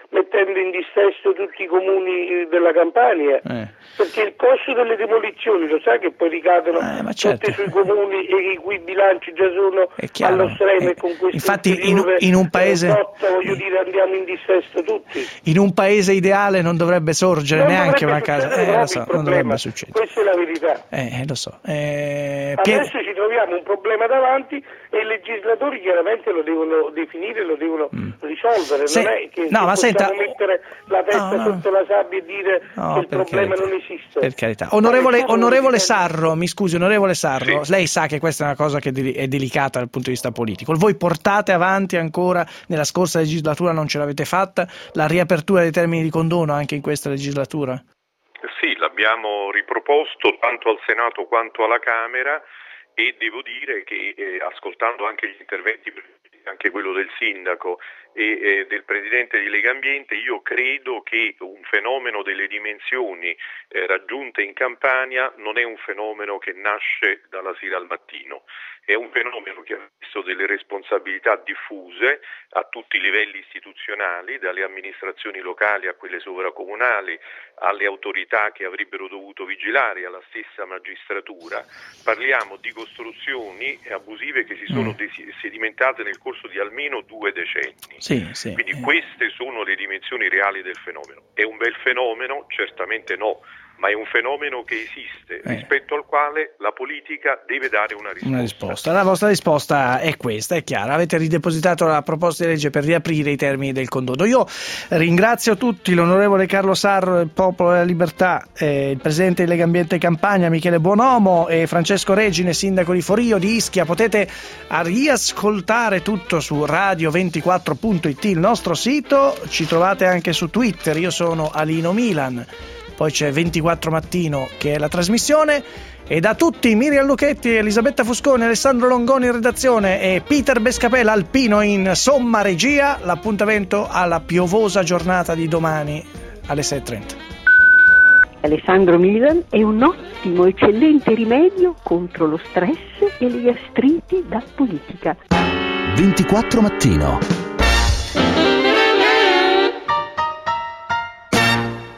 S17: mettendo in dissesto tutti i comuni della Campania,
S3: eh.
S17: perché il costo delle demolizioni lo sai che poi ricadono
S3: eh, certo.
S17: tutti sui comuni e i cui bilanci già sono allo stremo, e con questo
S3: infatti in, in un paese
S17: lotta, voglio dire, andiamo in dissesto tutti.
S3: In un paese ideale non dovrebbe sorgere
S17: non
S3: neanche
S17: dovrebbe
S3: una casa, eh, lo so, non dovrebbe succedere.
S17: Questa è la verità.
S3: Eh, lo so. Eh,
S17: Adesso Pier... ci troviamo un problema davanti e i legislatori chiaramente lo devono definire, lo devono mm. risolvere.
S3: Se...
S17: Non è che
S3: no, ma senta...
S17: mettere la testa
S3: no,
S17: sotto la sabbia e dire
S3: no,
S17: che il problema
S3: carità.
S17: non esiste.
S3: Per carità. Onorevole, onorevole Sarro, mi scusi, onorevole Sarro, sì. Lei sa che questa è una cosa che è delicata dal punto di vista politico. Voi portate avanti ancora, nella scorsa legislatura non ce l'avete fatta, la riapertura dei termini di condono anche in questa legislatura?
S15: Sì, l'abbiamo riproposto tanto al Senato quanto alla Camera e devo dire che eh, ascoltando anche gli interventi, anche quello del sindaco e eh, del presidente di Lega Ambiente, io credo che un fenomeno delle dimensioni eh, raggiunte in Campania non è un fenomeno che nasce dalla sera al mattino, è un fenomeno che ha visto delle responsabilità diffuse a tutti i livelli istituzionali, dalle amministrazioni locali a quelle sovracomunali, alle autorità che avrebbero dovuto vigilare, alla stessa magistratura. Parliamo di costruzioni abusive che si sono mm. sedimentate nel corso di almeno due decenni.
S3: Sì, sì.
S15: Quindi queste sono le dimensioni reali del fenomeno. È un bel fenomeno? Certamente no, ma è un fenomeno che esiste, eh. rispetto al quale la politica deve dare una risposta.
S3: Una risposta. La vostra risposta è questa, è chiara. Avete ridepositato la proposta di legge per riaprire i termini del condono. Io ringrazio tutti, l'onorevole Carlo Sarro del Popolo della Libertà, eh, il presidente di Lega Ambiente Campania Michele Buonomo e Francesco Regine, sindaco di Forio, di Ischia. Potete riascoltare tutto su radio ventiquattro punto it, il nostro sito. Ci trovate anche su Twitter, io sono Alino Milan. Poi c'è ventiquattro Mattino che è la trasmissione, e da tutti Miriam Lucchetti, Elisabetta Fusconi, Alessandro Longoni in redazione e Peter Bescapella Alpino in somma regia, l'appuntamento alla piovosa giornata di domani alle sei e trenta.
S7: Alessandro Milan è un ottimo, eccellente rimedio contro lo stress e le gastriti da politica.
S1: ventiquattro Mattino.